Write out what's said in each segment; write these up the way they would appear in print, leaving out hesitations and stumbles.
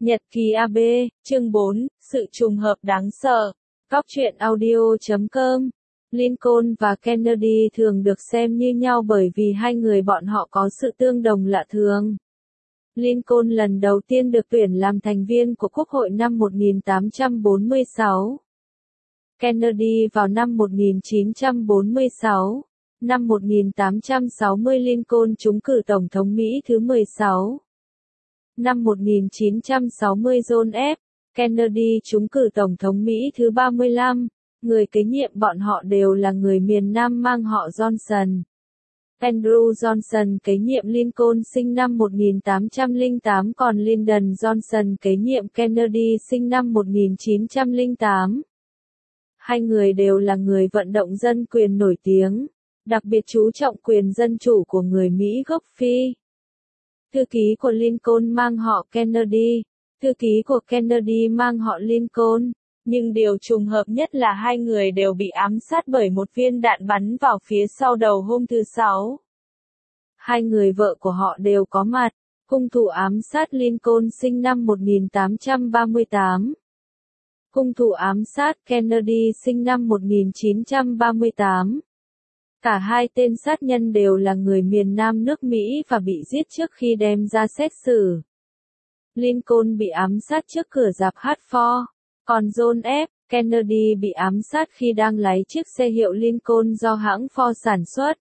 Nhật ký AB, chương 4, sự trùng hợp đáng sợ. Góc truyện audio.com. Lincoln và Kennedy thường được xem như nhau bởi vì hai người bọn họ có sự tương đồng lạ thường. Lincoln lần đầu tiên được tuyển làm thành viên của Quốc hội năm 1846. Kennedy vào năm 1946. Năm 1860 Lincoln trúng cử Tổng thống Mỹ thứ 16. Năm 1960 John F. Kennedy trúng cử Tổng thống Mỹ thứ 35, người kế nhiệm bọn họ đều là người miền Nam mang họ Johnson. Andrew Johnson kế nhiệm Lincoln sinh năm 1808 còn Lyndon Johnson kế nhiệm Kennedy sinh năm 1908. Hai người đều là người vận động dân quyền nổi tiếng, đặc biệt chú trọng quyền dân chủ của người Mỹ gốc Phi. Thư ký của Lincoln mang họ Kennedy, thư ký của Kennedy mang họ Lincoln, nhưng điều trùng hợp nhất là hai người đều bị ám sát bởi một viên đạn bắn vào phía sau đầu hôm thứ Sáu. Hai người vợ của họ đều có mặt, hung thủ ám sát Lincoln sinh năm 1838. Hung thủ ám sát Kennedy sinh năm 1938. Cả hai tên sát nhân đều là người miền Nam nước Mỹ và bị giết trước khi đem ra xét xử. Lincoln bị ám sát trước cửa rạp hát Ford, còn John F. Kennedy bị ám sát khi đang lái chiếc xe hiệu Lincoln do hãng Ford sản xuất.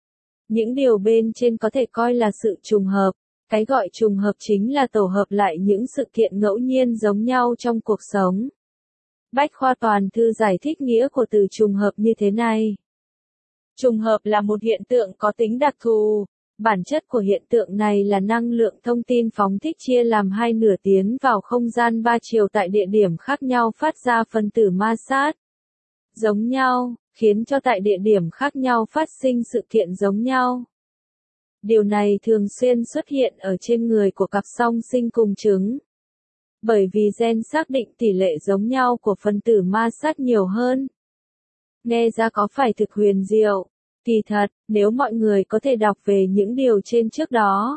Những điều bên trên có thể coi là sự trùng hợp, cái gọi trùng hợp chính là tổ hợp lại những sự kiện ngẫu nhiên giống nhau trong cuộc sống. Bách khoa toàn thư giải thích nghĩa của từ trùng hợp như thế này. Trùng hợp là một hiện tượng có tính đặc thù. Bản chất của hiện tượng này là năng lượng thông tin phóng thích chia làm hai nửa tiến vào không gian ba chiều tại địa điểm khác nhau phát ra phân tử ma sát giống nhau, khiến cho tại địa điểm khác nhau phát sinh sự kiện giống nhau. Điều này thường xuyên xuất hiện ở trên người của cặp song sinh cùng trứng. Bởi vì gen xác định tỷ lệ giống nhau của phân tử ma sát nhiều hơn. Nghe ra có phải thực huyền diệu? Kỳ thật, nếu mọi người có thể đọc về những điều trên trước đó,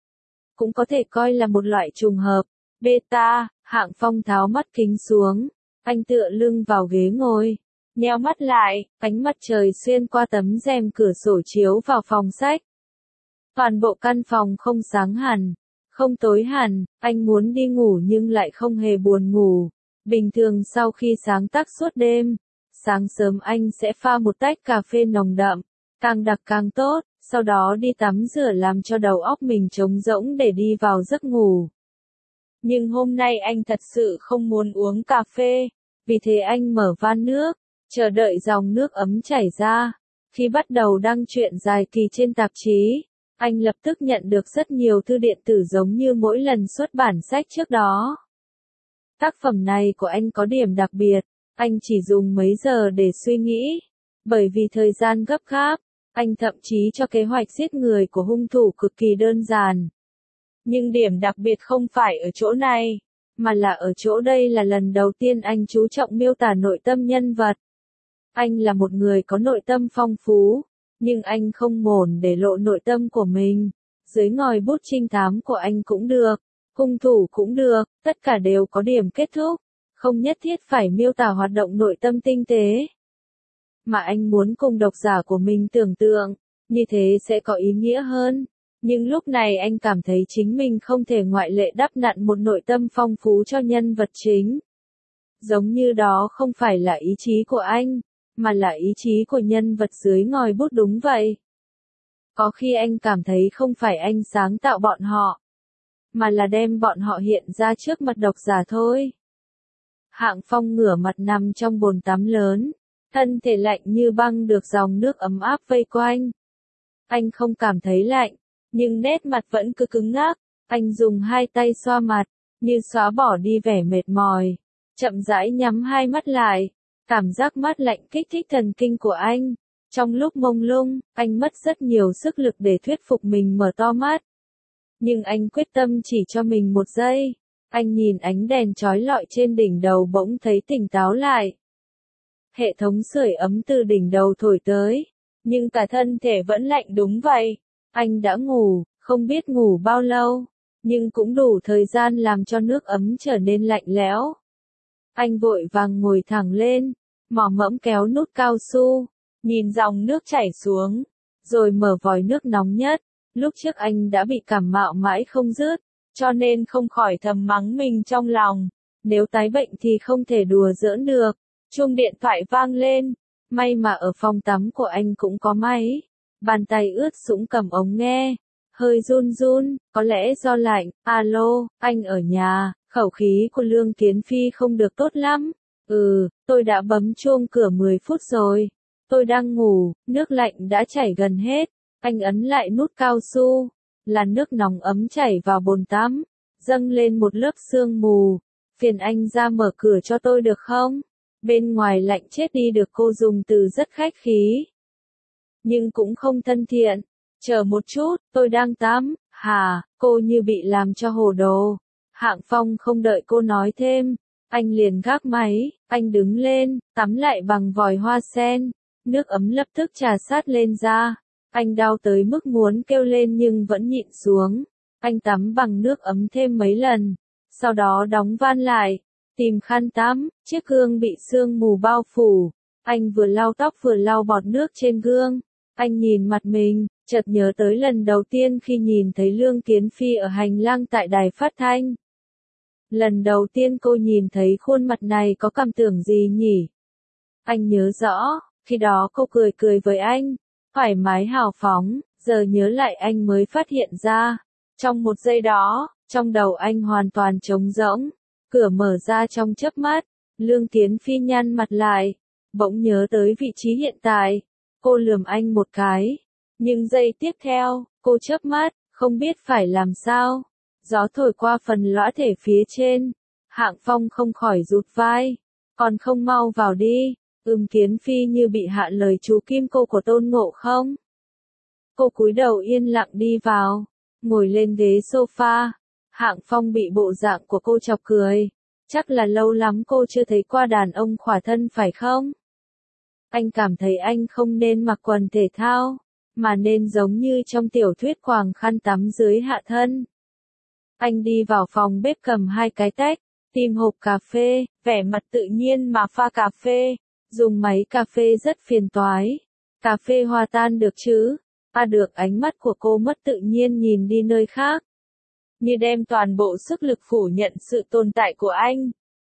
cũng có thể coi là một loại trùng hợp. Beta, Hạng Phong tháo mắt kính xuống, anh tựa lưng vào ghế ngồi, nheo mắt lại, ánh mặt trời xuyên qua tấm rèm cửa sổ chiếu vào phòng sách. Toàn bộ căn phòng không sáng hẳn, không tối hẳn, anh muốn đi ngủ nhưng lại không hề buồn ngủ. Bình thường sau khi sáng tác suốt đêm, sáng sớm anh sẽ pha một tách cà phê nồng đậm, càng đặc càng tốt, sau đó đi tắm rửa làm cho đầu óc mình trống rỗng để đi vào giấc ngủ. Nhưng hôm nay anh thật sự không muốn uống cà phê, vì thế anh mở van nước, chờ đợi dòng nước ấm chảy ra. Khi bắt đầu đăng truyện dài kỳ trên tạp chí, anh lập tức nhận được rất nhiều thư điện tử giống như mỗi lần xuất bản sách trước đó. Tác phẩm này của anh có điểm đặc biệt. Anh chỉ dùng mấy giờ để suy nghĩ. Bởi vì thời gian gấp gáp, anh thậm chí cho kế hoạch giết người của hung thủ cực kỳ đơn giản. Nhưng điểm đặc biệt không phải ở chỗ này, mà là ở chỗ đây là lần đầu tiên anh chú trọng miêu tả nội tâm nhân vật. Anh là một người có nội tâm phong phú, nhưng anh không mồn để lộ nội tâm của mình. Dưới ngòi bút trinh thám của anh cũng được, hung thủ cũng được, tất cả đều có điểm kết thúc. Không nhất thiết phải miêu tả hoạt động nội tâm tinh tế. Mà anh muốn cùng độc giả của mình tưởng tượng, như thế sẽ có ý nghĩa hơn. Nhưng lúc này anh cảm thấy chính mình không thể ngoại lệ đắp nặn một nội tâm phong phú cho nhân vật chính. Giống như đó không phải là ý chí của anh, mà là ý chí của nhân vật dưới ngòi bút đúng vậy. Có khi anh cảm thấy không phải anh sáng tạo bọn họ, mà là đem bọn họ hiện ra trước mặt độc giả thôi. Hạng Phong ngửa mặt nằm trong bồn tắm lớn, thân thể lạnh như băng được dòng nước ấm áp vây quanh. Anh không cảm thấy lạnh, nhưng nét mặt vẫn cứ cứng ngắc. Anh dùng hai tay xoa mặt, như xóa bỏ đi vẻ mệt mỏi. Chậm rãi nhắm hai mắt lại, cảm giác mát lạnh kích thích thần kinh của anh. Trong lúc mông lung, anh mất rất nhiều sức lực để thuyết phục mình mở to mắt. Nhưng anh quyết tâm chỉ cho mình một giây. Anh nhìn ánh đèn chói lọi trên đỉnh đầu bỗng thấy tỉnh táo lại. Hệ thống sưởi ấm từ đỉnh đầu thổi tới, nhưng cả thân thể vẫn lạnh đúng vậy. Anh đã ngủ, không biết ngủ bao lâu, nhưng cũng đủ thời gian làm cho nước ấm trở nên lạnh lẽo. Anh vội vàng ngồi thẳng lên, mò mẫm kéo nút cao su, nhìn dòng nước chảy xuống, rồi mở vòi nước nóng nhất. Lúc trước anh đã bị cảm mạo mãi không dứt, cho nên không khỏi thầm mắng mình trong lòng. Nếu tái bệnh thì không thể đùa giỡn được. Chuông điện thoại vang lên, may mà ở phòng tắm của anh cũng có máy. Bàn tay ướt sũng cầm ống nghe, hơi run run, có lẽ do lạnh. Alo, anh ở nhà. Khẩu khí của Lương Kiến Phi không được tốt lắm. Tôi đã bấm chuông cửa 10 phút rồi. Tôi đang ngủ, nước lạnh đã chảy gần hết. Anh ấn lại nút cao su, là nước nóng ấm chảy vào bồn tắm, dâng lên một lớp sương mù. Phiền anh ra mở cửa cho tôi được không? Bên ngoài lạnh chết đi, được cô dùng từ rất khách khí, nhưng cũng không thân thiện. Chờ một chút, tôi đang tắm. Hả? Cô như bị làm cho hồ đồ. Hạng Phong không đợi cô nói thêm, anh liền gác máy. Anh đứng lên, tắm lại bằng vòi hoa sen. Nước ấm lập tức trà sát lên da. Anh đau tới mức muốn kêu lên nhưng vẫn nhịn xuống. Anh tắm bằng nước ấm thêm mấy lần, sau đó đóng van lại, tìm khăn tắm. Chiếc gương bị sương mù bao phủ. Anh vừa lau tóc vừa lau bọt nước trên gương. Anh nhìn mặt mình, chợt nhớ tới lần đầu tiên khi nhìn thấy Lương Kiến Phi ở hành lang tại đài phát thanh. Lần đầu tiên cô nhìn thấy khuôn mặt này có cảm tưởng gì nhỉ? Anh nhớ rõ, khi đó cô cười cười với anh, thoải mái hào phóng. Giờ nhớ lại anh mới phát hiện ra, trong một giây đó, trong đầu anh hoàn toàn trống rỗng. Cửa mở ra trong chớp mắt, Lương Kiến Phi nhăn mặt lại, bỗng nhớ tới vị trí hiện tại. Cô lườm anh một cái, nhưng giây tiếp theo, cô chớp mắt, không biết phải làm sao. Gió thổi qua phần lõa thể phía trên, Hạng Phong không khỏi rụt vai. Còn không mau vào đi. Kiến Phi như bị hạ lời chú Kim Cô của Tôn Ngộ Không. Cô cúi đầu yên lặng đi vào, ngồi lên ghế sofa. Hạng Phong bị bộ dạng của cô chọc cười. Chắc là lâu lắm cô chưa thấy qua đàn ông khỏa thân phải không? Anh cảm thấy anh không nên mặc quần thể thao, mà nên giống như trong tiểu thuyết quàng khăn tắm dưới hạ thân. Anh đi vào phòng bếp cầm 2 cái tách, tìm hộp cà phê, vẻ mặt tự nhiên mà pha cà phê. Dùng máy cà phê rất phiền toái. Cà phê hòa tan được chứ? Được. Ánh mắt của cô mất tự nhiên nhìn đi nơi khác, như đem toàn bộ sức lực phủ nhận sự tồn tại của anh.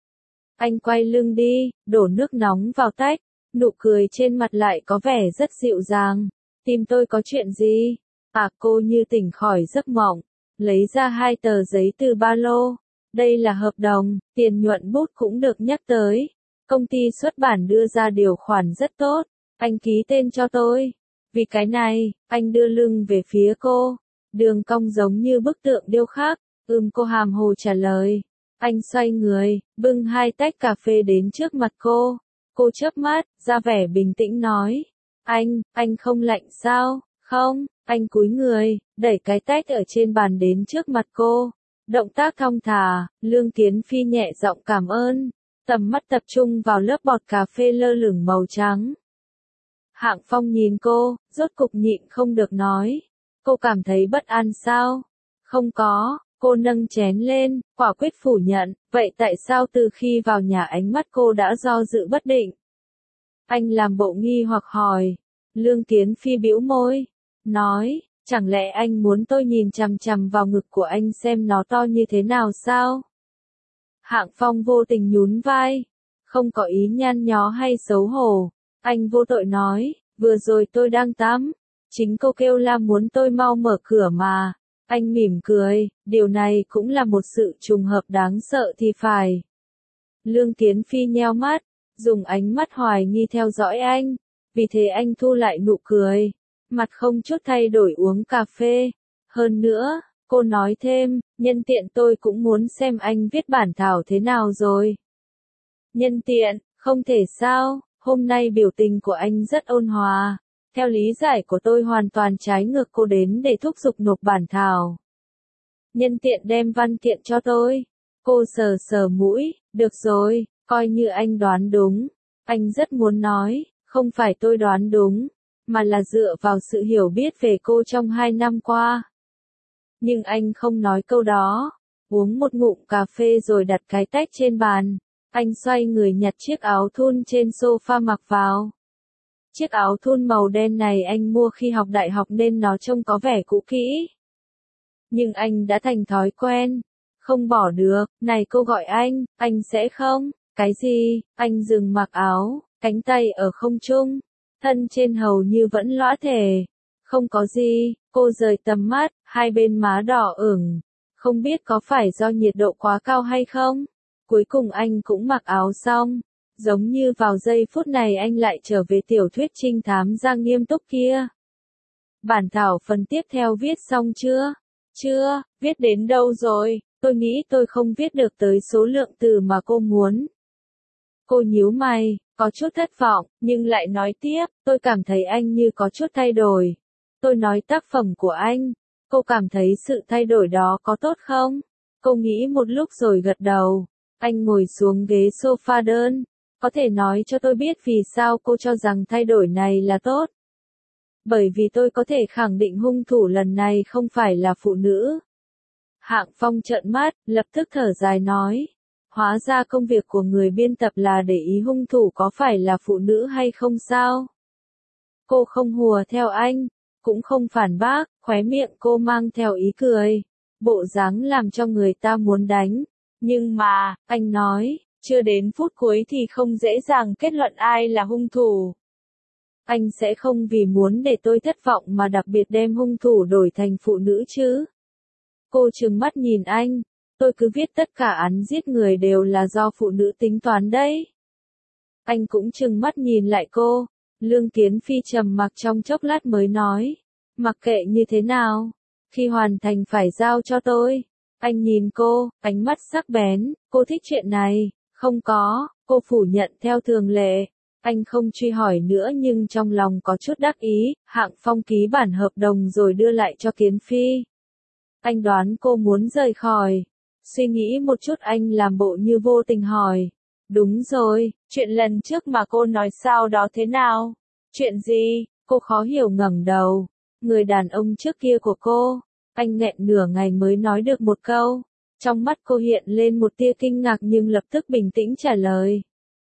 Anh quay lưng đi, đổ nước nóng vào tách, nụ cười trên mặt lại có vẻ rất dịu dàng. Tìm tôi có chuyện gì? Cô như tỉnh khỏi giấc mộng, lấy ra 2 tờ giấy từ ba lô. Đây là hợp đồng, tiền nhuận bút cũng được nhắc tới. Công ty xuất bản đưa ra điều khoản rất tốt, anh ký tên cho tôi. Vì cái này, anh đưa lưng về phía cô, đường cong giống như bức tượng điêu khắc. Cô hàm hồ trả lời. Anh xoay người, bưng 2 tách cà phê đến trước mặt cô. Cô chớp mắt, ra vẻ bình tĩnh nói. Anh không lạnh sao? Không. Anh cúi người, đẩy cái tách ở trên bàn đến trước mặt cô. Động tác thong thả. Lương Kiến Phi nhẹ giọng cảm ơn. Tầm mắt tập trung vào lớp bọt cà phê lơ lửng màu trắng. Hạng Phong nhìn cô, rốt cục nhịn không được nói. Cô cảm thấy bất an sao? Không có. Cô nâng chén lên, quả quyết phủ nhận. Vậy tại sao từ khi vào nhà ánh mắt cô đã do dự bất định? Anh làm bộ nghi hoặc hỏi. Lương Kiến Phi bĩu môi, nói, chẳng lẽ anh muốn tôi nhìn chằm chằm vào ngực của anh xem nó to như thế nào sao? Hạng Phong vô tình nhún vai, không có ý nhăn nhó hay xấu hổ. Anh vô tội nói, vừa rồi tôi đang tắm, chính cô kêu la muốn tôi mau mở cửa mà. Anh mỉm cười, điều này cũng là một sự trùng hợp đáng sợ thì phải. Lương Kiến Phi nheo mắt, dùng ánh mắt hoài nghi theo dõi anh, vì thế anh thu lại nụ cười, mặt không chút thay đổi uống cà phê. Hơn nữa, cô nói thêm, nhân tiện tôi cũng muốn xem anh viết bản thảo thế nào rồi. Nhân tiện, không thể sao, hôm nay biểu tình của anh rất ôn hòa. Theo lý giải của tôi hoàn toàn trái ngược, cô đến để thúc giục nộp bản thảo. Nhân tiện đem văn kiện cho tôi. Cô sờ sờ mũi, được rồi, coi như anh đoán đúng. Anh rất muốn nói, không phải tôi đoán đúng, mà là dựa vào sự hiểu biết về cô trong 2 năm qua. Nhưng anh không nói câu đó. Uống một ngụm cà phê rồi đặt cái tách trên bàn. Anh xoay người nhặt chiếc áo thun trên sofa mặc vào. Chiếc áo thun màu đen này anh mua khi học đại học nên nó trông có vẻ cũ kỹ. Nhưng anh đã thành thói quen. Không bỏ được. Này cô gọi anh sẽ không? Cái gì? Anh dừng mặc áo, cánh tay ở không trung. Thân trên hầu như vẫn lõa thể. Không có gì, cô rời tầm mắt, hai bên má đỏ ửng. Không biết có phải do nhiệt độ quá cao hay không? Cuối cùng anh cũng mặc áo xong. Giống như vào giây phút này anh lại trở về tiểu thuyết trinh thám Giang nghiêm túc kia. Bản thảo phần tiếp theo viết xong chưa? Chưa, viết đến đâu rồi? Tôi nghĩ tôi không viết được tới số lượng từ mà cô muốn. Cô nhíu mày, có chút thất vọng, nhưng lại nói tiếp, tôi cảm thấy anh như có chút thay đổi. Tôi nói tác phẩm của anh. Cô cảm thấy sự thay đổi đó có tốt không? Cô nghĩ một lúc rồi gật đầu. Anh ngồi xuống ghế sofa đơn. Có thể nói cho tôi biết vì sao cô cho rằng thay đổi này là tốt. Bởi vì tôi có thể khẳng định hung thủ lần này không phải là phụ nữ. Hạng Phong trợn mắt, lập tức thở dài nói. Hóa ra công việc của người biên tập là để ý hung thủ có phải là phụ nữ hay không sao? Cô không hùa theo anh, cũng không phản bác, khóe miệng cô mang theo ý cười. Bộ dáng làm cho người ta muốn đánh. Nhưng mà, anh nói, chưa đến phút cuối thì không dễ dàng kết luận ai là hung thủ. Anh sẽ không vì muốn để tôi thất vọng mà đặc biệt đem hung thủ đổi thành phụ nữ chứ. Cô trừng mắt nhìn anh. Tôi cứ viết tất cả án giết người đều là do phụ nữ tính toán đấy. Anh cũng trừng mắt nhìn lại cô. Lương Kiến Phi trầm mặc trong chốc lát mới nói. Mặc kệ như thế nào, khi hoàn thành phải giao cho tôi. Anh nhìn cô, ánh mắt sắc bén. Cô thích chuyện này? Không có, cô phủ nhận theo thường lệ. Anh không truy hỏi nữa nhưng trong lòng có chút đắc ý. Hạng Phong ký bản hợp đồng rồi đưa lại cho Kiến Phi. Anh đoán cô muốn rời khỏi. Suy nghĩ một chút anh làm bộ như vô tình hỏi. Đúng rồi, chuyện lần trước mà cô nói sao đó thế nào? Chuyện gì? Cô khó hiểu ngẩng đầu. Người đàn ông trước kia của cô. Anh nghẹn nửa ngày mới nói được một câu. Trong mắt cô hiện lên một tia kinh ngạc nhưng lập tức bình tĩnh trả lời.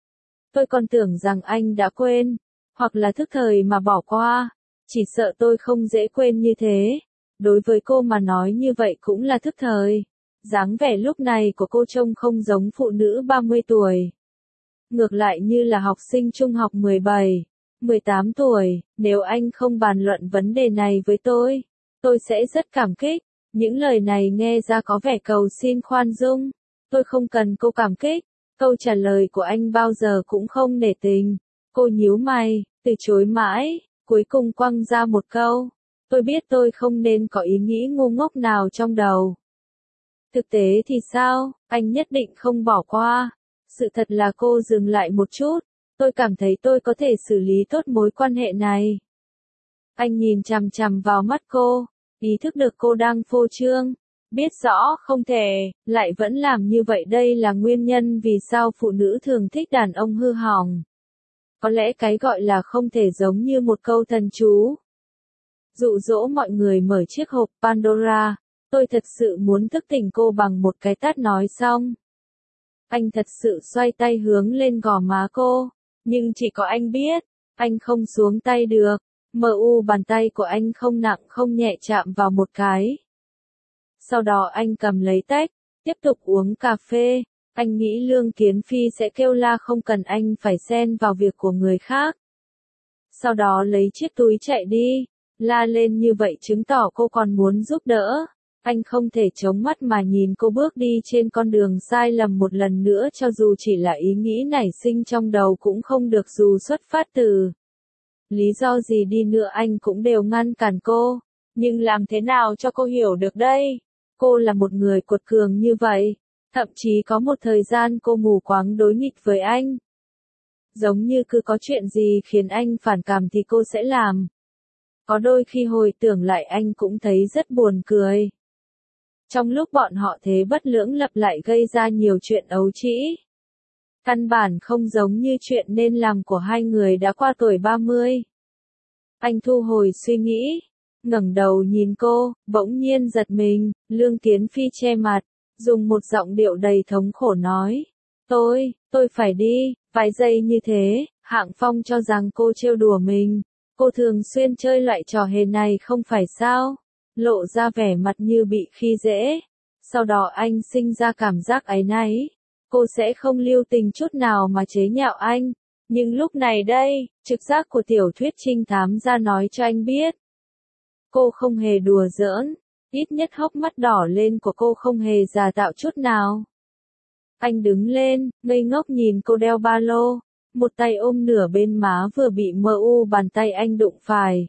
Tôi còn tưởng rằng anh đã quên, hoặc là thức thời mà bỏ qua. Chỉ sợ tôi không dễ quên như thế. Đối với cô mà nói như vậy cũng là thức thời. Dáng vẻ lúc này của cô trông không giống phụ nữ 30 tuổi. Ngược lại như là học sinh trung học 17, 18 tuổi. Nếu anh không bàn luận vấn đề này với tôi sẽ rất cảm kích. Những lời này nghe ra có vẻ cầu xin khoan dung. Tôi không cần cô cảm kích. Câu trả lời của anh bao giờ cũng không nể tình. Cô nhíu mày, từ chối mãi, cuối cùng quăng ra một câu. Tôi biết tôi không nên có ý nghĩ ngu ngốc nào trong đầu. Thực tế thì sao, anh nhất định không bỏ qua. Sự thật là cô dừng lại một chút. Tôi cảm thấy tôi có thể xử lý tốt mối quan hệ này. Anh nhìn chằm chằm vào mắt cô, ý thức được cô đang phô trương. Biết rõ không thể, lại vẫn làm như vậy đây là nguyên nhân vì sao phụ nữ thường thích đàn ông hư hỏng. Có lẽ cái gọi là không thể giống như một câu thần chú. Dụ dỗ mọi người mở chiếc hộp Pandora. Tôi thật sự muốn thức tỉnh cô bằng một cái tát nói xong. Anh thật sự xoay tay hướng lên gò má cô. Nhưng chỉ có anh biết, anh không xuống tay được. Bàn tay của anh không nặng không nhẹ chạm vào một cái. Sau đó anh cầm lấy tách, tiếp tục uống cà phê. Anh nghĩ Lương Kiến Phi sẽ kêu la không cần anh phải xen vào việc của người khác. Sau đó lấy chiếc túi chạy đi, la lên như vậy chứng tỏ cô còn muốn giúp đỡ. Anh không thể chống mắt mà nhìn cô bước đi trên con đường sai lầm một lần nữa cho dù chỉ là ý nghĩ nảy sinh trong đầu cũng không được dù xuất phát từ. Lý do gì đi nữa anh cũng đều ngăn cản cô. Nhưng làm thế nào cho cô hiểu được đây? Cô là một người cuột cường như vậy. Thậm chí có một thời gian cô mù quáng đối nghịch với anh. Giống như cứ có chuyện gì khiến anh phản cảm thì cô sẽ làm. Có đôi khi hồi tưởng lại anh cũng thấy rất buồn cười. Trong lúc bọn họ thế bất lưỡng lập lại gây ra nhiều chuyện ấu trĩ. Căn bản không giống như chuyện nên làm của hai người đã qua tuổi 30. Anh thu hồi suy nghĩ. ngẩng đầu nhìn cô, bỗng nhiên giật mình, Lương Kiến Phi che mặt, dùng một giọng điệu đầy thống khổ nói. Tôi phải đi, vài giây như thế, Hạng Phong cho rằng cô trêu đùa mình. Cô thường xuyên chơi loại trò hề này không phải sao? Lộ ra vẻ mặt như bị khi dễ. Sau đó anh sinh ra cảm giác áy náy. Cô sẽ không lưu tình chút nào mà chế nhạo anh. Nhưng lúc này đây, trực giác của tiểu thuyết trinh thám ra nói cho anh biết. Cô không hề đùa giỡn. Ít nhất hốc mắt đỏ lên của cô không hề giả tạo chút nào. Anh đứng lên, ngây ngốc nhìn cô đeo ba lô. Một tay ôm nửa bên má vừa bị bàn tay anh đụng phải.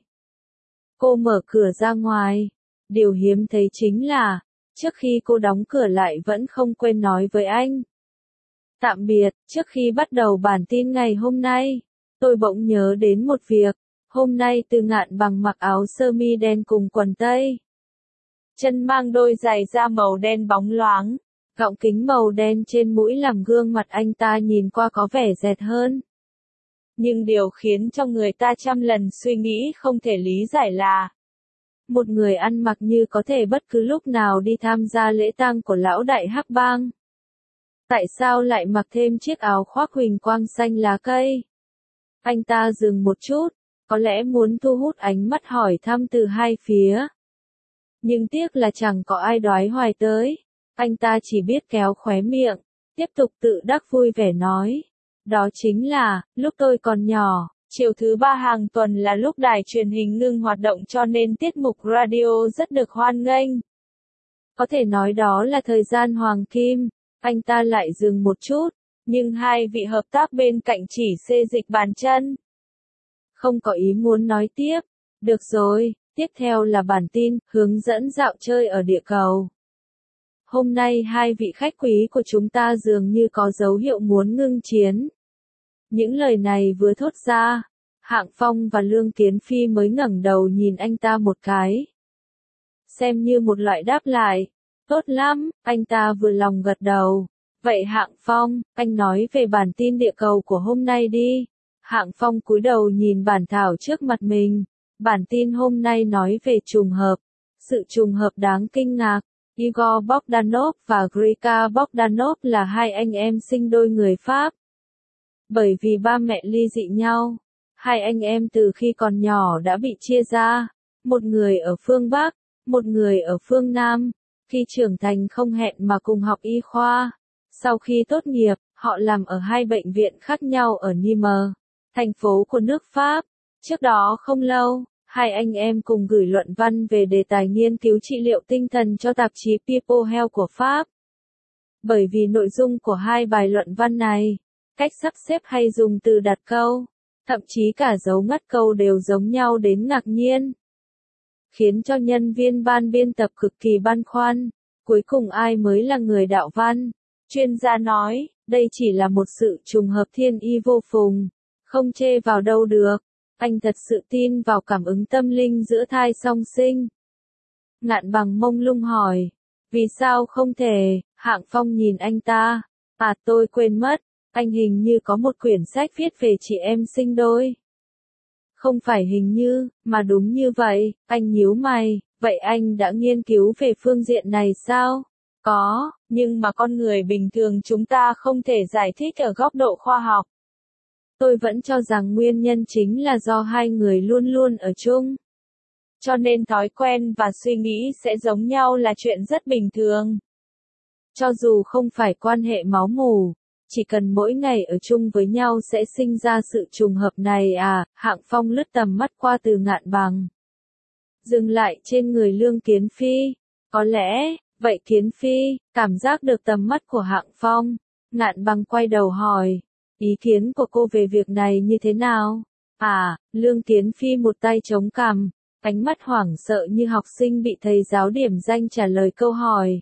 Cô mở cửa ra ngoài. Điều hiếm thấy chính là, trước khi cô đóng cửa lại vẫn không quên nói với anh. Tạm biệt, trước khi bắt đầu bản tin ngày hôm nay, tôi bỗng nhớ đến một việc. Hôm nay Từ Ngạn Bằng mặc áo sơ mi đen cùng quần tây. Chân mang đôi giày da màu đen bóng loáng. Gọng kính màu đen trên mũi làm gương mặt anh ta nhìn qua có vẻ dẹt hơn. Nhưng điều khiến cho người ta trăm lần suy nghĩ không thể lý giải là một người ăn mặc như có thể bất cứ lúc nào đi tham gia lễ tang của lão đại Hắc Bang. Tại sao lại mặc thêm chiếc áo khoác huỳnh quang xanh lá cây? Anh ta dừng một chút, có lẽ muốn thu hút ánh mắt hỏi thăm từ hai phía. Nhưng tiếc là chẳng có ai đoái hoài tới. Anh ta chỉ biết kéo khóe miệng, tiếp tục tự đắc vui vẻ nói. Đó chính là, lúc tôi còn nhỏ, chiều thứ ba hàng tuần là lúc đài truyền hình ngưng hoạt động cho nên tiết mục radio rất được hoan nghênh. Có thể nói đó là thời gian hoàng kim. Anh ta lại dừng một chút, nhưng hai vị hợp tác bên cạnh chỉ xê dịch bàn chân. Không có ý muốn nói tiếp. Được rồi, tiếp theo là bản tin, hướng dẫn dạo chơi ở địa cầu. Hôm nay hai vị khách quý của chúng ta dường như có dấu hiệu muốn ngưng chiến. Những lời này vừa thốt ra, Hạng Phong và Lương Kiến Phi mới ngẩng đầu nhìn anh ta một cái. Xem như một loại đáp lại. Tốt lắm, anh ta vừa lòng gật đầu. Vậy Hạng Phong, anh nói về bản tin địa cầu của hôm nay đi. Hạng Phong cúi đầu nhìn bản thảo trước mặt mình. Bản tin hôm nay nói về trùng hợp. Sự trùng hợp đáng kinh ngạc. Igor Bogdanov và Grika Bogdanov là hai anh em sinh đôi người Pháp. Bởi vì ba mẹ ly dị nhau, hai anh em từ khi còn nhỏ đã bị chia ra. Một người ở phương Bắc, một người ở phương Nam. Khi trưởng thành không hẹn mà cùng học y khoa. Sau khi tốt nghiệp, họ làm ở hai bệnh viện khác nhau ở Nîmes, thành phố của nước Pháp. Trước đó không lâu, hai anh em cùng gửi luận văn về đề tài nghiên cứu trị liệu tinh thần cho tạp chí People Health của Pháp. Bởi vì nội dung của hai bài luận văn này, cách sắp xếp hay dùng từ đặt câu, thậm chí cả dấu ngắt câu đều giống nhau đến ngạc nhiên. Khiến cho nhân viên ban biên tập cực kỳ băn khoăn. Cuối cùng ai mới là người đạo văn? Chuyên gia nói, đây chỉ là một sự trùng hợp thiên y vô phùng. Không chê vào đâu được. Anh thật sự tin vào cảm ứng tâm linh giữa thai song sinh. Ngạn Bằng mông lung hỏi. Vì sao không thể? Hạng Phong nhìn anh ta. À tôi quên mất. Anh hình như có một quyển sách viết về chị em sinh đôi. Không phải hình như, mà đúng như vậy. Anh nhíu mày. Vậy anh đã nghiên cứu về phương diện này sao? Có, nhưng mà con người bình thường chúng ta không thể giải thích ở góc độ khoa học. Tôi vẫn cho rằng nguyên nhân chính là do hai người luôn luôn ở chung. Cho nên thói quen và suy nghĩ sẽ giống nhau là chuyện rất bình thường. Cho dù không phải quan hệ máu mủ, chỉ cần mỗi ngày ở chung với nhau sẽ sinh ra sự trùng hợp này à. Hạng Phong lướt tầm mắt qua Từ Ngạn Bằng. Dừng lại trên người Lương Kiến Phi. Có lẽ, vậy Kiến Phi, cảm giác được tầm mắt của Hạng Phong. Ngạn Bằng quay đầu hỏi. Ý kiến của cô về việc này như thế nào? À, Lương Kiến Phi một tay chống cằm, ánh mắt hoảng sợ như học sinh bị thầy giáo điểm danh trả lời câu hỏi.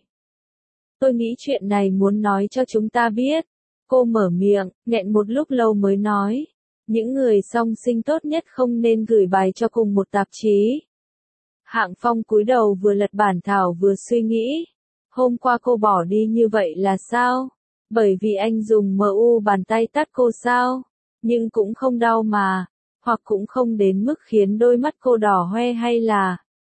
Tôi nghĩ chuyện này muốn nói cho chúng ta biết. Cô mở miệng, nghẹn một lúc lâu mới nói. Những người song sinh tốt nhất không nên gửi bài cho cùng một tạp chí. Hạng Phong cúi đầu vừa lật bản thảo vừa suy nghĩ. Hôm qua cô bỏ đi như vậy là sao? Bởi vì anh dùng bàn tay tát cô sao? Nhưng cũng không đau mà. Hoặc cũng không đến mức khiến đôi mắt cô đỏ hoe hay là.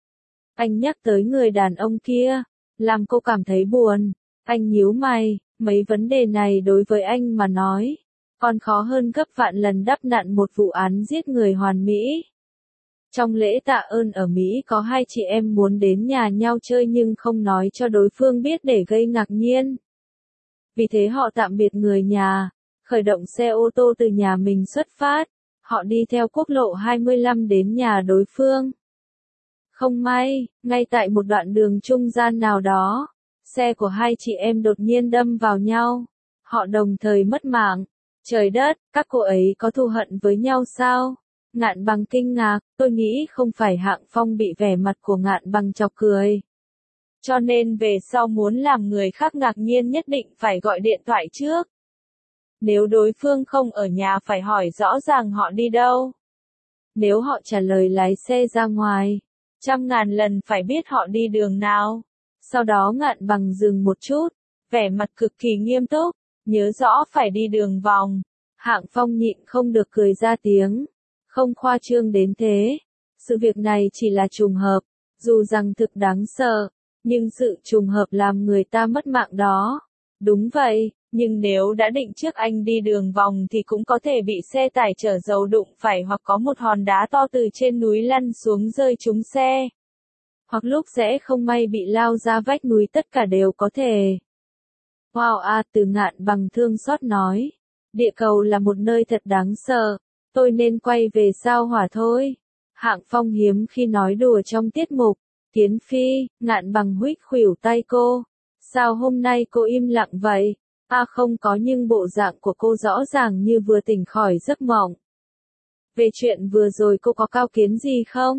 Anh nhắc tới người đàn ông kia, làm cô cảm thấy buồn. Anh nhíu mày, mấy vấn đề này đối với anh mà nói, còn khó hơn gấp vạn lần đắp nặn một vụ án giết người hoàn mỹ. Trong lễ tạ ơn ở Mỹ có hai chị em muốn đến nhà nhau chơi nhưng không nói cho đối phương biết để gây ngạc nhiên. Vì thế họ tạm biệt người nhà, khởi động xe ô tô từ nhà mình xuất phát, họ đi theo quốc lộ 25 đến nhà đối phương. Không may, ngay tại một đoạn đường trung gian nào đó, xe của hai chị em đột nhiên đâm vào nhau. Họ đồng thời mất mạng. Trời đất, các cô ấy có thù hận với nhau sao? Ngạn Bằng kinh ngạc, tôi nghĩ không phải Hạng Phong bị vẻ mặt của Ngạn Bằng chọc cười. Cho nên về sau muốn làm người khác ngạc nhiên nhất định phải gọi điện thoại trước. Nếu đối phương không ở nhà phải hỏi rõ ràng họ đi đâu. Nếu họ trả lời lái xe ra ngoài, 100.000 lần phải biết họ đi đường nào. Sau đó Ngạn Bằng dừng một chút, vẻ mặt cực kỳ nghiêm túc, nhớ rõ phải đi đường vòng. Hạng Phong nhịn không được cười ra tiếng. Không khoa trương đến thế. Sự việc này chỉ là trùng hợp, dù rằng thực đáng sợ, nhưng sự trùng hợp làm người ta mất mạng đó. Đúng vậy, nhưng nếu đã định trước anh đi đường vòng thì cũng có thể bị xe tải chở dầu đụng phải hoặc có một hòn đá to từ trên núi lăn xuống rơi trúng xe. Hoặc lúc rẽ không may bị lao ra vách núi, tất cả đều có thể. Wow à, Từ Ngạn Bằng thương xót nói. Địa cầu là một nơi thật đáng sợ, tôi nên quay về sao Hỏa thôi. Hạng Phong hiếm khi nói đùa trong tiết mục. Kiến Phi, Ngạn Bằng huých khuỷu tay cô. Sao hôm nay cô im lặng vậy? À không có, nhưng bộ dạng của cô rõ ràng như vừa tỉnh khỏi giấc mộng. Về chuyện vừa rồi cô có cao kiến gì không?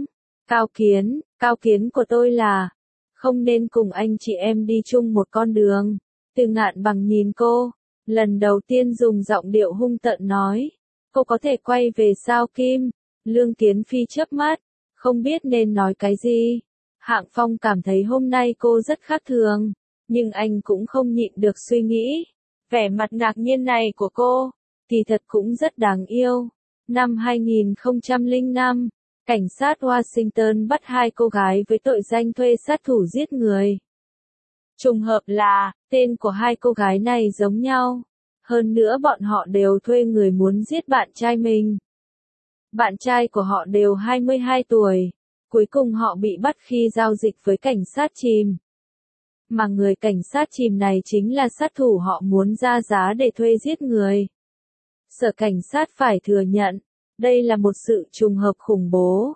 Cao kiến của tôi là không nên cùng anh chị em đi chung một con đường. Từ Ngạn Bằng nhìn cô, lần đầu tiên dùng giọng điệu hung tợn nói. Cô có thể quay về sao Kim? Lương Kiến Phi chớp mắt, không biết nên nói cái gì. Hạng Phong cảm thấy hôm nay cô rất khác thường, nhưng anh cũng không nhịn được suy nghĩ. Vẻ mặt ngạc nhiên này của cô, thì thật cũng rất đáng yêu. Năm 2005, cảnh sát Washington bắt hai cô gái với tội danh thuê sát thủ giết người. Trùng hợp là, tên của hai cô gái này giống nhau. Hơn nữa bọn họ đều thuê người muốn giết bạn trai mình. Bạn trai của họ đều 22 tuổi. Cuối cùng họ bị bắt khi giao dịch với cảnh sát chìm. Mà người cảnh sát chìm này chính là sát thủ họ muốn ra giá để thuê giết người. Sở cảnh sát phải thừa nhận, đây là một sự trùng hợp khủng bố.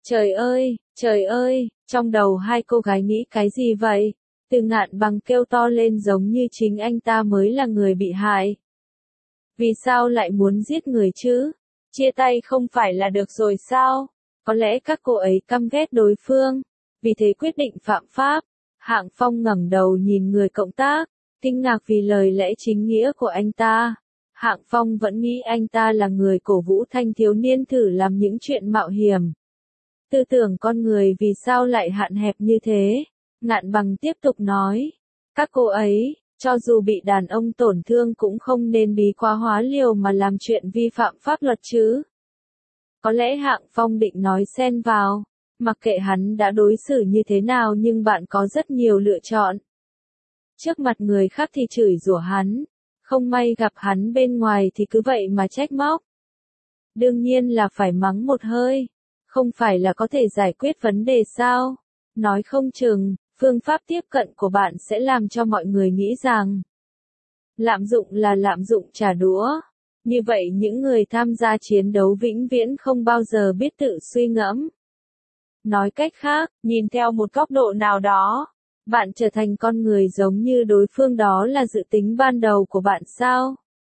Trời ơi, trong đầu hai cô gái nghĩ cái gì vậy? Từ Ngạn Bằng kêu to lên giống như chính anh ta mới là người bị hại. Vì sao lại muốn giết người chứ? Chia tay không phải là được rồi sao? Có lẽ các cô ấy căm ghét đối phương, vì thế quyết định phạm pháp. Hạng Phong ngẩng đầu nhìn người cộng tác, kinh ngạc vì lời lẽ chính nghĩa của anh ta. Hạng Phong vẫn nghĩ anh ta là người cổ vũ thanh thiếu niên thử làm những chuyện mạo hiểm. Tư tưởng con người vì sao lại hạn hẹp như thế? Ngạn Bằng tiếp tục nói, các cô ấy, cho dù bị đàn ông tổn thương cũng không nên bí quá hóa liều mà làm chuyện vi phạm pháp luật chứ. Có lẽ Hạng Phong định nói xen vào, mặc kệ hắn đã đối xử như thế nào nhưng bạn có rất nhiều lựa chọn. Trước mặt người khác thì chửi rủa hắn, không may gặp hắn bên ngoài thì cứ vậy mà trách móc. Đương nhiên là phải mắng một hơi, không phải là có thể giải quyết vấn đề sao? Nói không chừng, phương pháp tiếp cận của bạn sẽ làm cho mọi người nghĩ rằng lạm dụng là lạm dụng trả đũa. Như vậy những người tham gia chiến đấu vĩnh viễn không bao giờ biết tự suy ngẫm. Nói cách khác, nhìn theo một góc độ nào đó, bạn trở thành con người giống như đối phương, đó là dự tính ban đầu của bạn sao?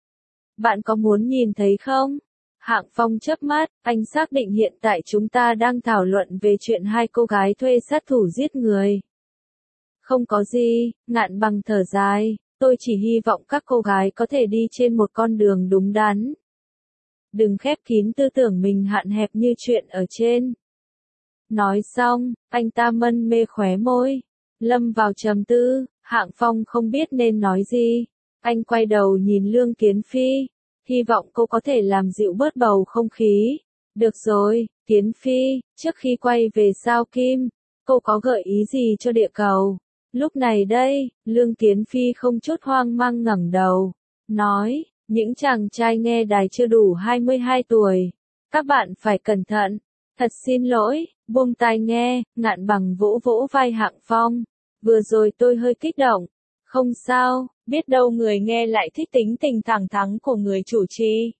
Bạn có muốn nhìn thấy không? Hạng Phong chớp mắt, anh xác định hiện tại chúng ta đang thảo luận về chuyện hai cô gái thuê sát thủ giết người. Không có gì, Ngạn Bằng thở dài, tôi chỉ hy vọng các cô gái có thể đi trên một con đường đúng đắn. Đừng khép kín tư tưởng mình hạn hẹp như chuyện ở trên. Nói xong, anh ta mân mê khóe môi, lâm vào trầm tư. Hạng Phong không biết nên nói gì. Anh quay đầu nhìn Lương Kiến Phi, hy vọng cô có thể làm dịu bớt bầu không khí. Được rồi, Kiến Phi, trước khi quay về sao Kim, cô có gợi ý gì cho địa cầu? Lúc này đây, Lương Kiến Phi không chút hoang mang ngẩng đầu, nói, những chàng trai nghe đài chưa đủ 22 tuổi. Các bạn phải cẩn thận. Thật xin lỗi, buông tai nghe, Ngạn Bằng vỗ vỗ vai Hạng Phong. Vừa rồi tôi hơi kích động. Không sao, biết đâu người nghe lại thích tính tình thẳng thắn của người chủ trì.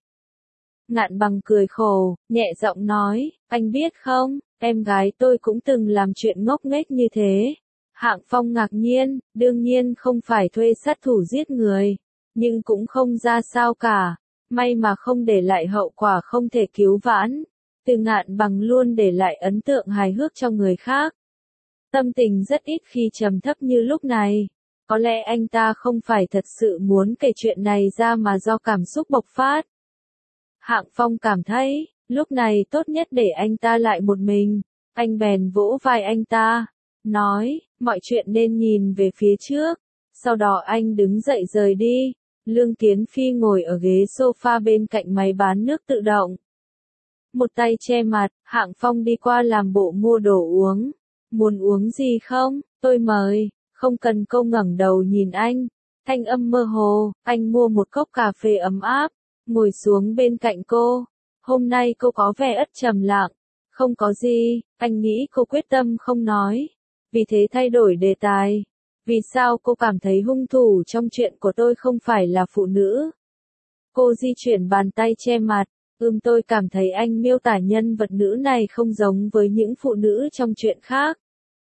Ngạn Bằng cười khổ, nhẹ giọng nói, anh biết không, em gái tôi cũng từng làm chuyện ngốc nghếch như thế. Hạng Phong ngạc nhiên, đương nhiên không phải thuê sát thủ giết người, nhưng cũng không ra sao cả, may mà không để lại hậu quả không thể cứu vãn. Từ Ngạn Bằng luôn để lại ấn tượng hài hước cho người khác. Tâm tình rất ít khi trầm thấp như lúc này. Có lẽ anh ta không phải thật sự muốn kể chuyện này ra mà do cảm xúc bộc phát. Hạng Phong cảm thấy, lúc này tốt nhất để anh ta lại một mình. Anh bèn vỗ vai anh ta, nói, mọi chuyện nên nhìn về phía trước. Sau đó anh đứng dậy rời đi. Lương Kiến Phi ngồi ở ghế sofa bên cạnh máy bán nước tự động. Một tay che mặt, Hạng Phong đi qua làm bộ mua đồ uống. Muốn uống gì không? Tôi mời. Không cần cô ngẩng đầu nhìn anh. Thanh âm mơ hồ, anh mua một cốc cà phê ấm áp, ngồi xuống bên cạnh cô. Hôm nay cô có vẻ ất trầm lặng. Không có gì, anh nghĩ cô quyết tâm không nói. Vì thế thay đổi đề tài. Vì sao cô cảm thấy hung thủ trong chuyện của tôi không phải là phụ nữ? Cô di chuyển bàn tay che mặt. Tôi cảm thấy anh miêu tả nhân vật nữ này không giống với những phụ nữ trong chuyện khác.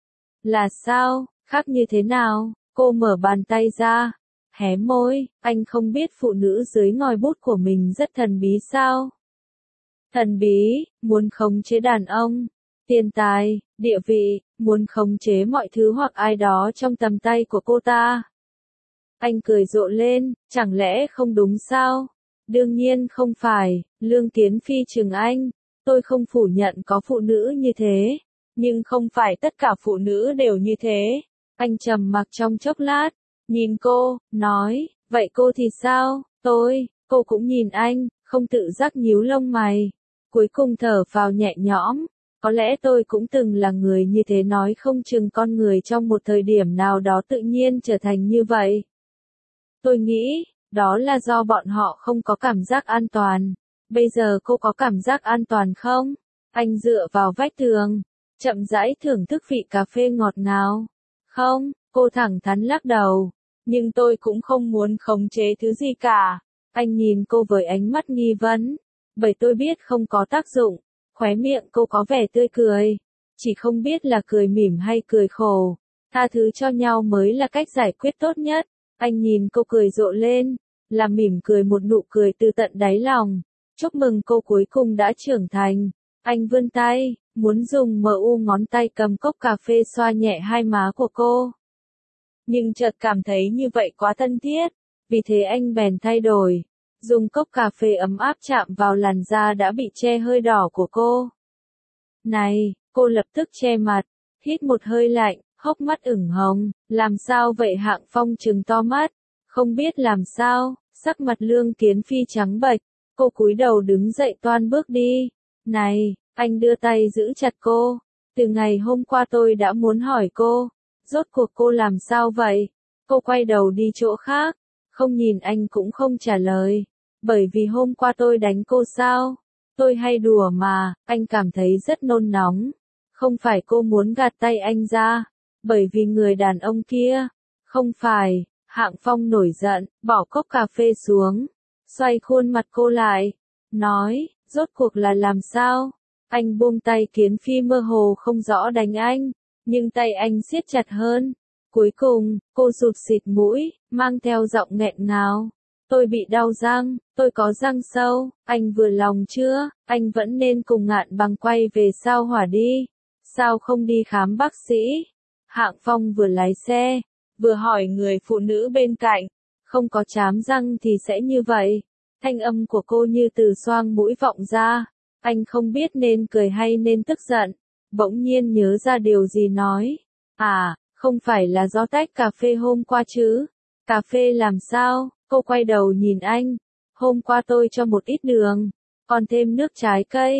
Là sao? Khác như thế nào? Cô mở bàn tay ra, hé môi, anh không biết phụ nữ dưới ngòi bút của mình rất thần bí sao? Thần bí, muốn khống chế đàn ông, tiền tài, địa vị, muốn khống chế mọi thứ hoặc ai đó trong tầm tay của cô ta. Anh cười rộ lên, chẳng lẽ không đúng sao? Đương nhiên không phải, Lương Kiến Phi chừng anh, tôi không phủ nhận có phụ nữ như thế, nhưng không phải tất cả phụ nữ đều như thế. Anh trầm mặc trong chốc lát, nhìn cô, nói, vậy cô thì sao? Cô cũng nhìn anh, không tự giác nhíu lông mày. Cuối cùng thở phào nhẹ nhõm, có lẽ tôi cũng từng là người như thế, nói không chừng con người trong một thời điểm nào đó tự nhiên trở thành như vậy. Tôi nghĩ, đó là do bọn họ không có cảm giác an toàn. Bây giờ cô có cảm giác an toàn không? Anh dựa vào vách tường, chậm rãi thưởng thức vị cà phê ngọt ngào. Không, cô thẳng thắn lắc đầu. Nhưng tôi cũng không muốn khống chế thứ gì cả. Anh nhìn cô với ánh mắt nghi vấn. Bởi tôi biết không có tác dụng. Khóe miệng cô có vẻ tươi cười. Chỉ không biết là cười mỉm hay cười khổ. Tha thứ cho nhau mới là cách giải quyết tốt nhất. Anh nhìn cô cười rộ lên. Là mỉm cười, một nụ cười từ tận đáy lòng. Chúc mừng cô cuối cùng đã trưởng thành. Anh vươn tay, muốn dùng ngón tay cầm cốc cà phê xoa nhẹ hai má của cô. Nhưng chợt cảm thấy như vậy quá thân thiết, vì thế anh bèn thay đổi, dùng cốc cà phê ấm áp chạm vào làn da đã bị che hơi đỏ của cô. Này, cô lập tức che mặt, hít một hơi lạnh, hốc mắt ửng hồng, làm sao vậy? Hạng Phong trừng to mắt, không biết làm sao, sắc mặt Lương Kiến Phi trắng bệch, cô cúi đầu đứng dậy toan bước đi. Này, anh đưa tay giữ chặt cô, từ ngày hôm qua tôi đã muốn hỏi cô, rốt cuộc cô làm sao vậy? Cô quay đầu đi chỗ khác, không nhìn anh cũng không trả lời, bởi vì hôm qua tôi đánh cô sao? Tôi hay đùa mà, anh cảm thấy rất nôn nóng. Không phải cô muốn gạt tay anh ra, bởi vì người đàn ông kia, không phải. Hạng Phong nổi giận, bỏ cốc cà phê xuống, xoay khuôn mặt cô lại, nói, rốt cuộc là làm sao? Anh buông tay. Kiến Phi mơ hồ không rõ đánh anh, nhưng tay anh siết chặt hơn. Cuối cùng, cô sụt xịt mũi, mang theo giọng nghẹn ngào. Tôi bị đau răng, tôi có răng sâu, anh vừa lòng chưa? Anh vẫn nên cùng Ngạn Bằng quay về Sao Hỏa đi. Sao không đi khám bác sĩ? Hạng Phong vừa lái xe, vừa hỏi người phụ nữ bên cạnh. Không có chám răng thì sẽ như vậy. Thanh âm của cô như từ xoang mũi vọng ra. Anh không biết nên cười hay nên tức giận. Bỗng nhiên nhớ ra điều gì nói. À, không phải là do tách cà phê hôm qua chứ? Cà phê làm sao? Cô quay đầu nhìn anh. Hôm qua tôi cho một ít đường, còn thêm nước trái cây.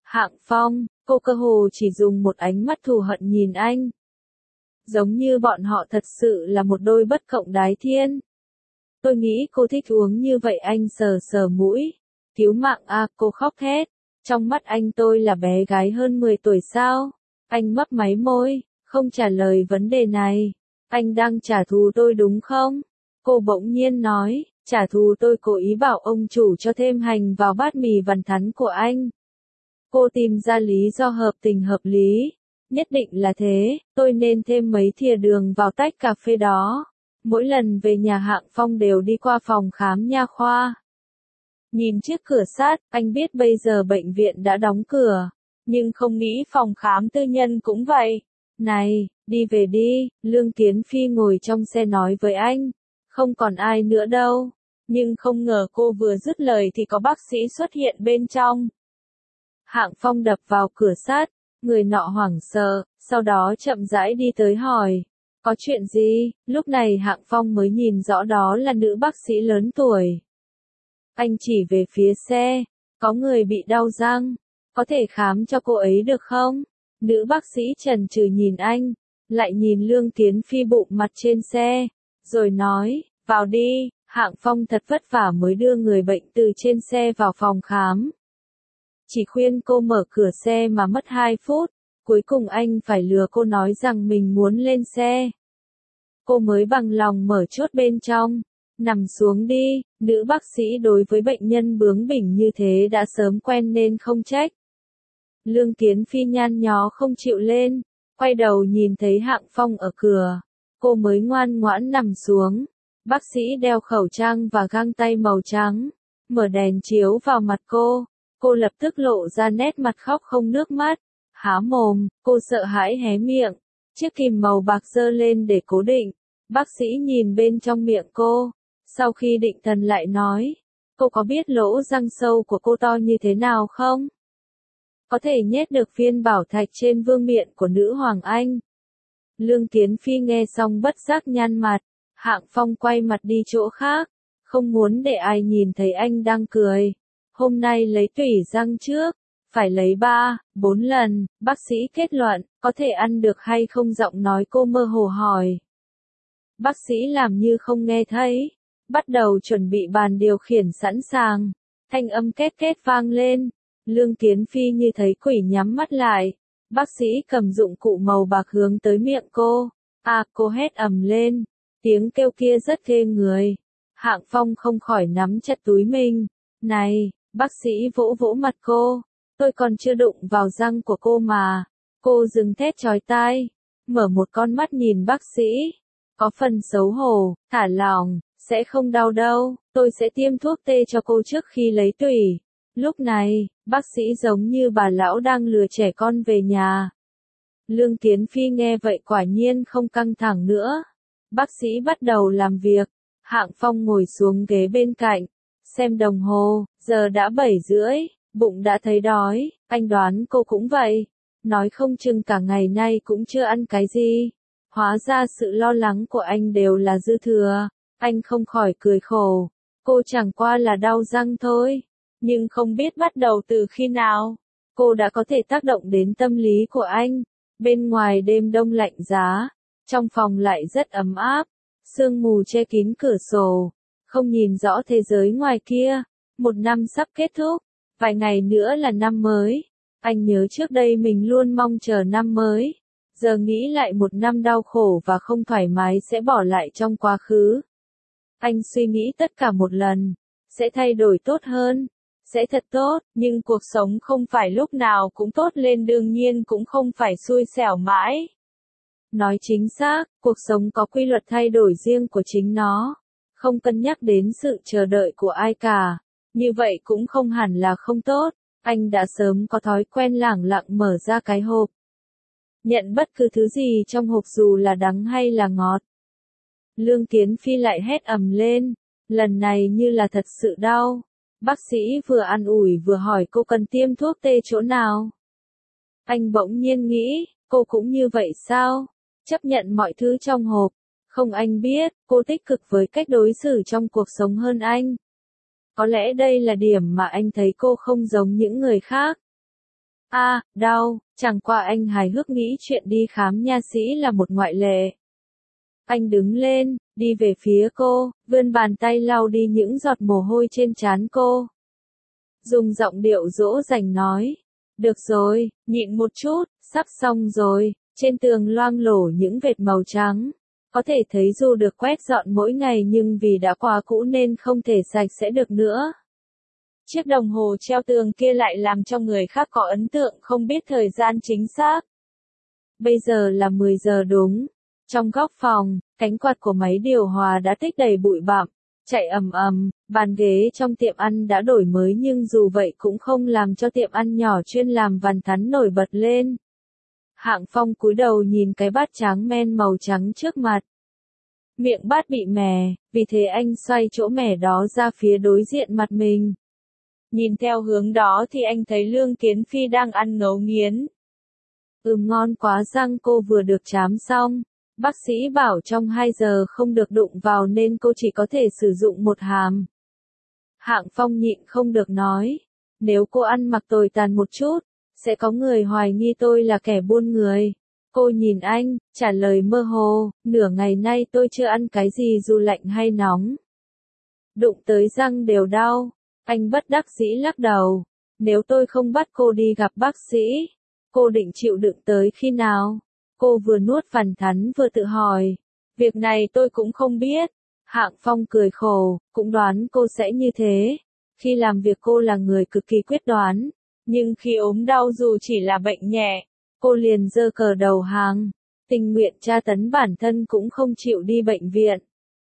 Hạng Phong, cô cơ hồ chỉ dùng một ánh mắt thù hận nhìn anh. Giống như bọn họ thật sự là một đôi bất cộng đái thiên. Tôi nghĩ cô thích uống như vậy, anh sờ sờ mũi. Cứu mạng à, cô khóc thét. Trong mắt anh tôi là bé gái hơn 10 tuổi sao? Anh mấp máy môi, không trả lời vấn đề này. Anh đang trả thù tôi đúng không? Cô bỗng nhiên nói, trả thù tôi cố ý bảo ông chủ cho thêm hành vào bát mì vằn thắn của anh. Cô tìm ra lý do hợp tình hợp lý. Nhất định là thế, tôi nên thêm mấy thìa đường vào tách cà phê đó. Mỗi lần về nhà Hạng Phong đều đi qua phòng khám nha khoa. Nhìn chiếc cửa sắt, anh biết bây giờ bệnh viện đã đóng cửa, nhưng không nghĩ phòng khám tư nhân cũng vậy. Này, đi về đi, Lương Kiến Phi ngồi trong xe nói với anh. Không còn ai nữa đâu. Nhưng không ngờ cô vừa dứt lời thì có bác sĩ xuất hiện bên trong. Hạng Phong đập vào cửa sắt, người nọ hoảng sợ, sau đó chậm rãi đi tới hỏi. Có chuyện gì? Lúc này Hạng Phong mới nhìn rõ đó là nữ bác sĩ lớn tuổi. Anh chỉ về phía xe, có người bị đau răng, có thể khám cho cô ấy được không? Nữ bác sĩ chần chừ nhìn anh, lại nhìn Lương Kiến Phi bụng mặt trên xe, rồi nói, vào đi. Hạng Phong thật vất vả mới đưa người bệnh từ trên xe vào phòng khám. Chỉ khuyên cô mở cửa xe mà mất 2 phút, cuối cùng anh phải lừa cô nói rằng mình muốn lên xe. Cô mới bằng lòng mở chốt bên trong. Nằm xuống đi, nữ bác sĩ đối với bệnh nhân bướng bỉnh như thế đã sớm quen nên không trách. Lương Kiến Phi nhăn nhó không chịu lên, quay đầu nhìn thấy Hạng Phong ở cửa. Cô mới ngoan ngoãn nằm xuống. Bác sĩ đeo khẩu trang và găng tay màu trắng, mở đèn chiếu vào mặt cô. Cô lập tức lộ ra nét mặt khóc không nước mắt. Há mồm, cô sợ hãi hé miệng. Chiếc kìm màu bạc giơ lên để cố định. Bác sĩ nhìn bên trong miệng cô. Sau khi định thần lại nói, cô có biết lỗ răng sâu của cô to như thế nào không? Có thể nhét được viên bảo thạch trên vương miện của nữ hoàng Anh. Lương Kiến Phi nghe xong bất giác nhăn mặt. Hạng Phong quay mặt đi chỗ khác, không muốn để ai nhìn thấy anh đang cười. Hôm nay lấy tủy răng trước, phải lấy 3, 4 lần, bác sĩ kết luận, có thể ăn được hay không, giọng nói cô mơ hồ hỏi. Bác sĩ làm như không nghe thấy, bắt đầu chuẩn bị bàn điều khiển sẵn sàng, thanh âm két két vang lên. Lương Kiến Phi như thấy quỷ nhắm mắt lại, bác sĩ cầm dụng cụ màu bạc hướng tới miệng cô. À, cô hét ầm lên. Tiếng kêu kia rất ghê người. Hạng Phong không khỏi nắm chặt túi mình. Này, bác sĩ vỗ vỗ mặt cô. Tôi còn chưa đụng vào răng của cô mà. Cô dừng thét chói tai. Mở một con mắt nhìn bác sĩ. Có phần xấu hổ, thả lỏng, sẽ không đau đâu. Tôi sẽ tiêm thuốc tê cho cô trước khi lấy tủy. Lúc này, bác sĩ giống như bà lão đang lừa trẻ con về nhà. Lương Kiến Phi nghe vậy quả nhiên không căng thẳng nữa. Bác sĩ bắt đầu làm việc. Hạng Phong ngồi xuống ghế bên cạnh, xem đồng hồ, giờ đã 7:30, bụng đã thấy đói. Anh đoán cô cũng vậy. Nói không chừng cả ngày nay cũng chưa ăn cái gì. Hóa ra sự lo lắng của anh đều là dư thừa. Anh không khỏi cười khổ. Cô chẳng qua là đau răng thôi. Nhưng không biết bắt đầu từ khi nào, cô đã có thể tác động đến tâm lý của anh. Bên ngoài đêm đông lạnh giá, trong phòng lại rất ấm áp. Sương mù che kín cửa sổ, không nhìn rõ thế giới ngoài kia. Một năm sắp kết thúc, vài ngày nữa là năm mới. Anh nhớ trước đây mình luôn mong chờ năm mới. Giờ nghĩ lại một năm đau khổ và không thoải mái sẽ bỏ lại trong quá khứ. Anh suy nghĩ tất cả một lần, sẽ thay đổi tốt hơn, sẽ thật tốt, nhưng cuộc sống không phải lúc nào cũng tốt lên, đương nhiên cũng không phải xui xẻo mãi. Nói chính xác, cuộc sống có quy luật thay đổi riêng của chính nó, không cân nhắc đến sự chờ đợi của ai cả. Như vậy cũng không hẳn là không tốt. Anh đã sớm có thói quen lẳng lặng mở ra cái hộp, nhận bất cứ thứ gì trong hộp dù là đắng hay là ngọt. Lương Kiến Phi lại hét ầm lên, lần này như là thật sự đau. Bác sĩ vừa an ủi vừa hỏi cô cần tiêm thuốc tê chỗ nào. Anh bỗng nhiên nghĩ, cô cũng như vậy sao? Chấp nhận mọi thứ trong hộp. Không, anh biết, cô tích cực với cách đối xử trong cuộc sống hơn anh. Có lẽ đây là điểm mà anh thấy cô không giống những người khác. Đau, chẳng qua anh hài hước nghĩ chuyện đi khám nha sĩ là một ngoại lệ. Anh đứng lên, đi về phía cô, vươn bàn tay lau đi những giọt mồ hôi trên trán cô. Dùng giọng điệu dỗ dành nói, được rồi, nhịn một chút, sắp xong rồi. Trên tường loang lổ những vệt màu trắng. Có thể thấy dù được quét dọn mỗi ngày nhưng vì đã quá cũ nên không thể sạch sẽ được nữa. Chiếc đồng hồ treo tường kia lại làm cho người khác có ấn tượng không biết thời gian chính xác. Bây giờ là 10 giờ đúng. Trong góc phòng, cánh quạt của máy điều hòa đã tích đầy bụi bặm, chạy ầm ầm, bàn ghế trong tiệm ăn đã đổi mới nhưng dù vậy cũng không làm cho tiệm ăn nhỏ chuyên làm vằn thắn nổi bật lên. Hạng Phong cúi đầu nhìn cái bát tráng men màu trắng trước mặt. Miệng bát bị mè, vì thế anh xoay chỗ mẻ đó ra phía đối diện mặt mình. Nhìn theo hướng đó thì anh thấy Lương Kiến Phi đang ăn ngấu nghiến. Ngon quá, răng cô vừa được chám xong. Bác sĩ bảo trong 2 giờ không được đụng vào nên cô chỉ có thể sử dụng một hàm. Hạng Phong nhịn không được nói. Nếu cô ăn mặc tồi tàn một chút, sẽ có người hoài nghi tôi là kẻ buôn người. Cô nhìn anh, trả lời mơ hồ, nửa ngày nay tôi chưa ăn cái gì dù lạnh hay nóng. Đụng tới răng đều đau. Anh bất đắc dĩ lắc đầu. Nếu tôi không bắt cô đi gặp bác sĩ, cô định chịu đựng tới khi nào? Cô vừa nuốt vằn thắn vừa tự hỏi. Việc này tôi cũng không biết. Hạng Phong cười khổ, cũng đoán cô sẽ như thế. Khi làm việc cô là người cực kỳ quyết đoán. Nhưng khi ốm đau dù chỉ là bệnh nhẹ, cô liền giơ cờ đầu hàng. Tình nguyện tra tấn bản thân cũng không chịu đi bệnh viện.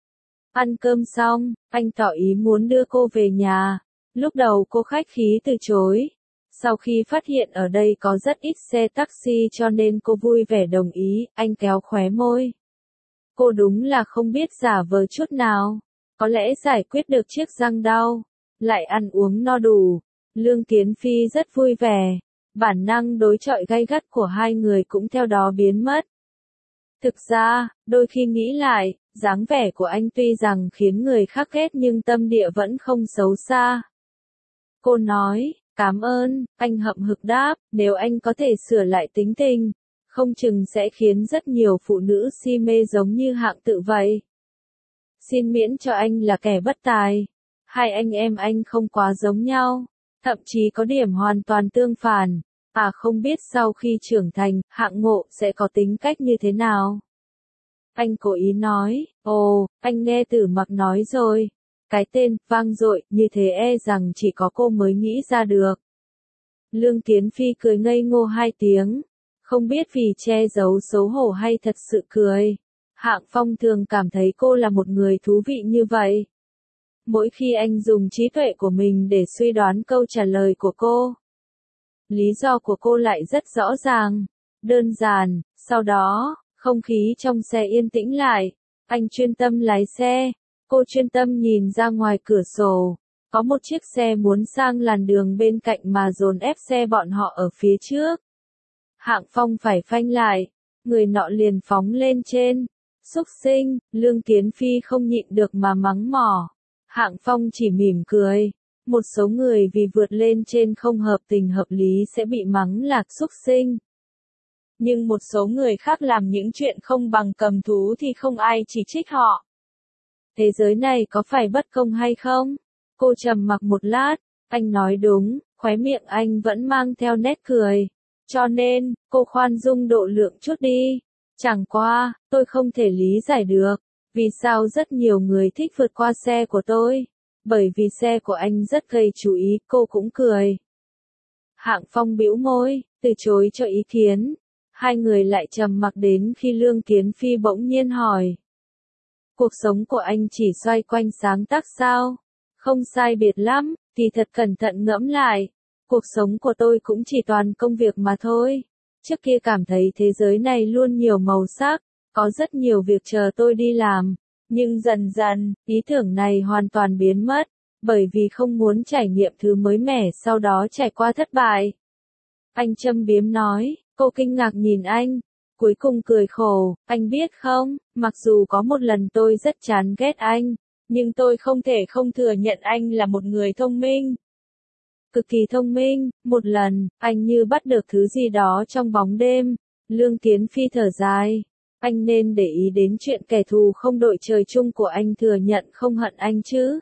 Ăn cơm xong, anh tỏ ý muốn đưa cô về nhà. Lúc đầu cô khách khí từ chối. Sau khi phát hiện ở đây có rất ít xe taxi cho nên cô vui vẻ đồng ý, anh kéo khóe môi. Cô đúng là không biết giả vờ chút nào. Có lẽ giải quyết được chiếc răng đau, lại ăn uống no đủ. Lương Kiến Phi rất vui vẻ. Bản năng đối chọi gay gắt của hai người cũng theo đó biến mất. Thực ra, đôi khi nghĩ lại, dáng vẻ của anh tuy rằng khiến người khác ghét nhưng tâm địa vẫn không xấu xa. Cô nói, cảm ơn, anh hậm hực đáp, nếu anh có thể sửa lại tính tình, không chừng sẽ khiến rất nhiều phụ nữ si mê giống như Hạng Tự vậy. Xin miễn cho anh là kẻ bất tài. Hai anh em anh không quá giống nhau, thậm chí có điểm hoàn toàn tương phản. Không biết sau khi trưởng thành, Hạng Ngộ sẽ có tính cách như thế nào? Anh cố ý nói, anh nghe Tử Mặc nói rồi. Cái tên, vang dội, như thế rằng chỉ có cô mới nghĩ ra được. Lương Kiến Phi cười ngây ngô 2 tiếng. Không biết vì che giấu xấu hổ hay thật sự cười. Hạng Phong thường cảm thấy cô là một người thú vị như vậy. Mỗi khi anh dùng trí tuệ của mình để suy đoán câu trả lời của cô. Lý do của cô lại rất rõ ràng, đơn giản. Sau đó, không khí trong xe yên tĩnh lại. Anh chuyên tâm lái xe. Cô chuyên tâm nhìn ra ngoài cửa sổ. Có một chiếc xe muốn sang làn đường bên cạnh mà dồn ép xe bọn họ ở phía trước. Hạng Phong phải phanh lại. Người nọ liền phóng lên trên. Xúc sinh, Lương Kiến Phi không nhịn được mà mắng mỏ. Hạng Phong chỉ mỉm cười. Một số người vì vượt lên trên không hợp tình hợp lý sẽ bị mắng là xúc sinh. Nhưng một số người khác làm những chuyện không bằng cầm thú thì không ai chỉ trích họ. Thế giới này có phải bất công hay không? Cô trầm mặc một lát, anh nói đúng, khóe miệng anh vẫn mang theo nét cười. Cho nên, cô khoan dung độ lượng chút đi. Chẳng qua, tôi không thể lý giải được, vì sao rất nhiều người thích vượt qua xe của tôi. Bởi vì xe của anh rất gây chú ý, cô cũng cười. Hạng Phong bĩu môi, từ chối cho ý kiến. Hai người lại trầm mặc đến khi Lương Kiến Phi bỗng nhiên hỏi. Cuộc sống của anh chỉ xoay quanh sáng tác sao? Không sai biệt lắm, thì thật cẩn thận ngẫm lại. Cuộc sống của tôi cũng chỉ toàn công việc mà thôi. Trước kia cảm thấy thế giới này luôn nhiều màu sắc, có rất nhiều việc chờ tôi đi làm. Nhưng dần dần, ý tưởng này hoàn toàn biến mất, bởi vì không muốn trải nghiệm thứ mới mẻ sau đó trải qua thất bại. Anh châm biếm nói, cô kinh ngạc nhìn anh, cuối cùng cười khổ, anh biết không, mặc dù có một lần tôi rất chán ghét anh, nhưng tôi không thể không thừa nhận anh là một người thông minh. cực kỳ thông minh. Một lần, anh như bắt được thứ gì đó trong bóng đêm. Lương Kiến Phi thở dài. Anh nên để ý đến chuyện kẻ thù không đội trời chung của anh thừa nhận không hận anh chứ.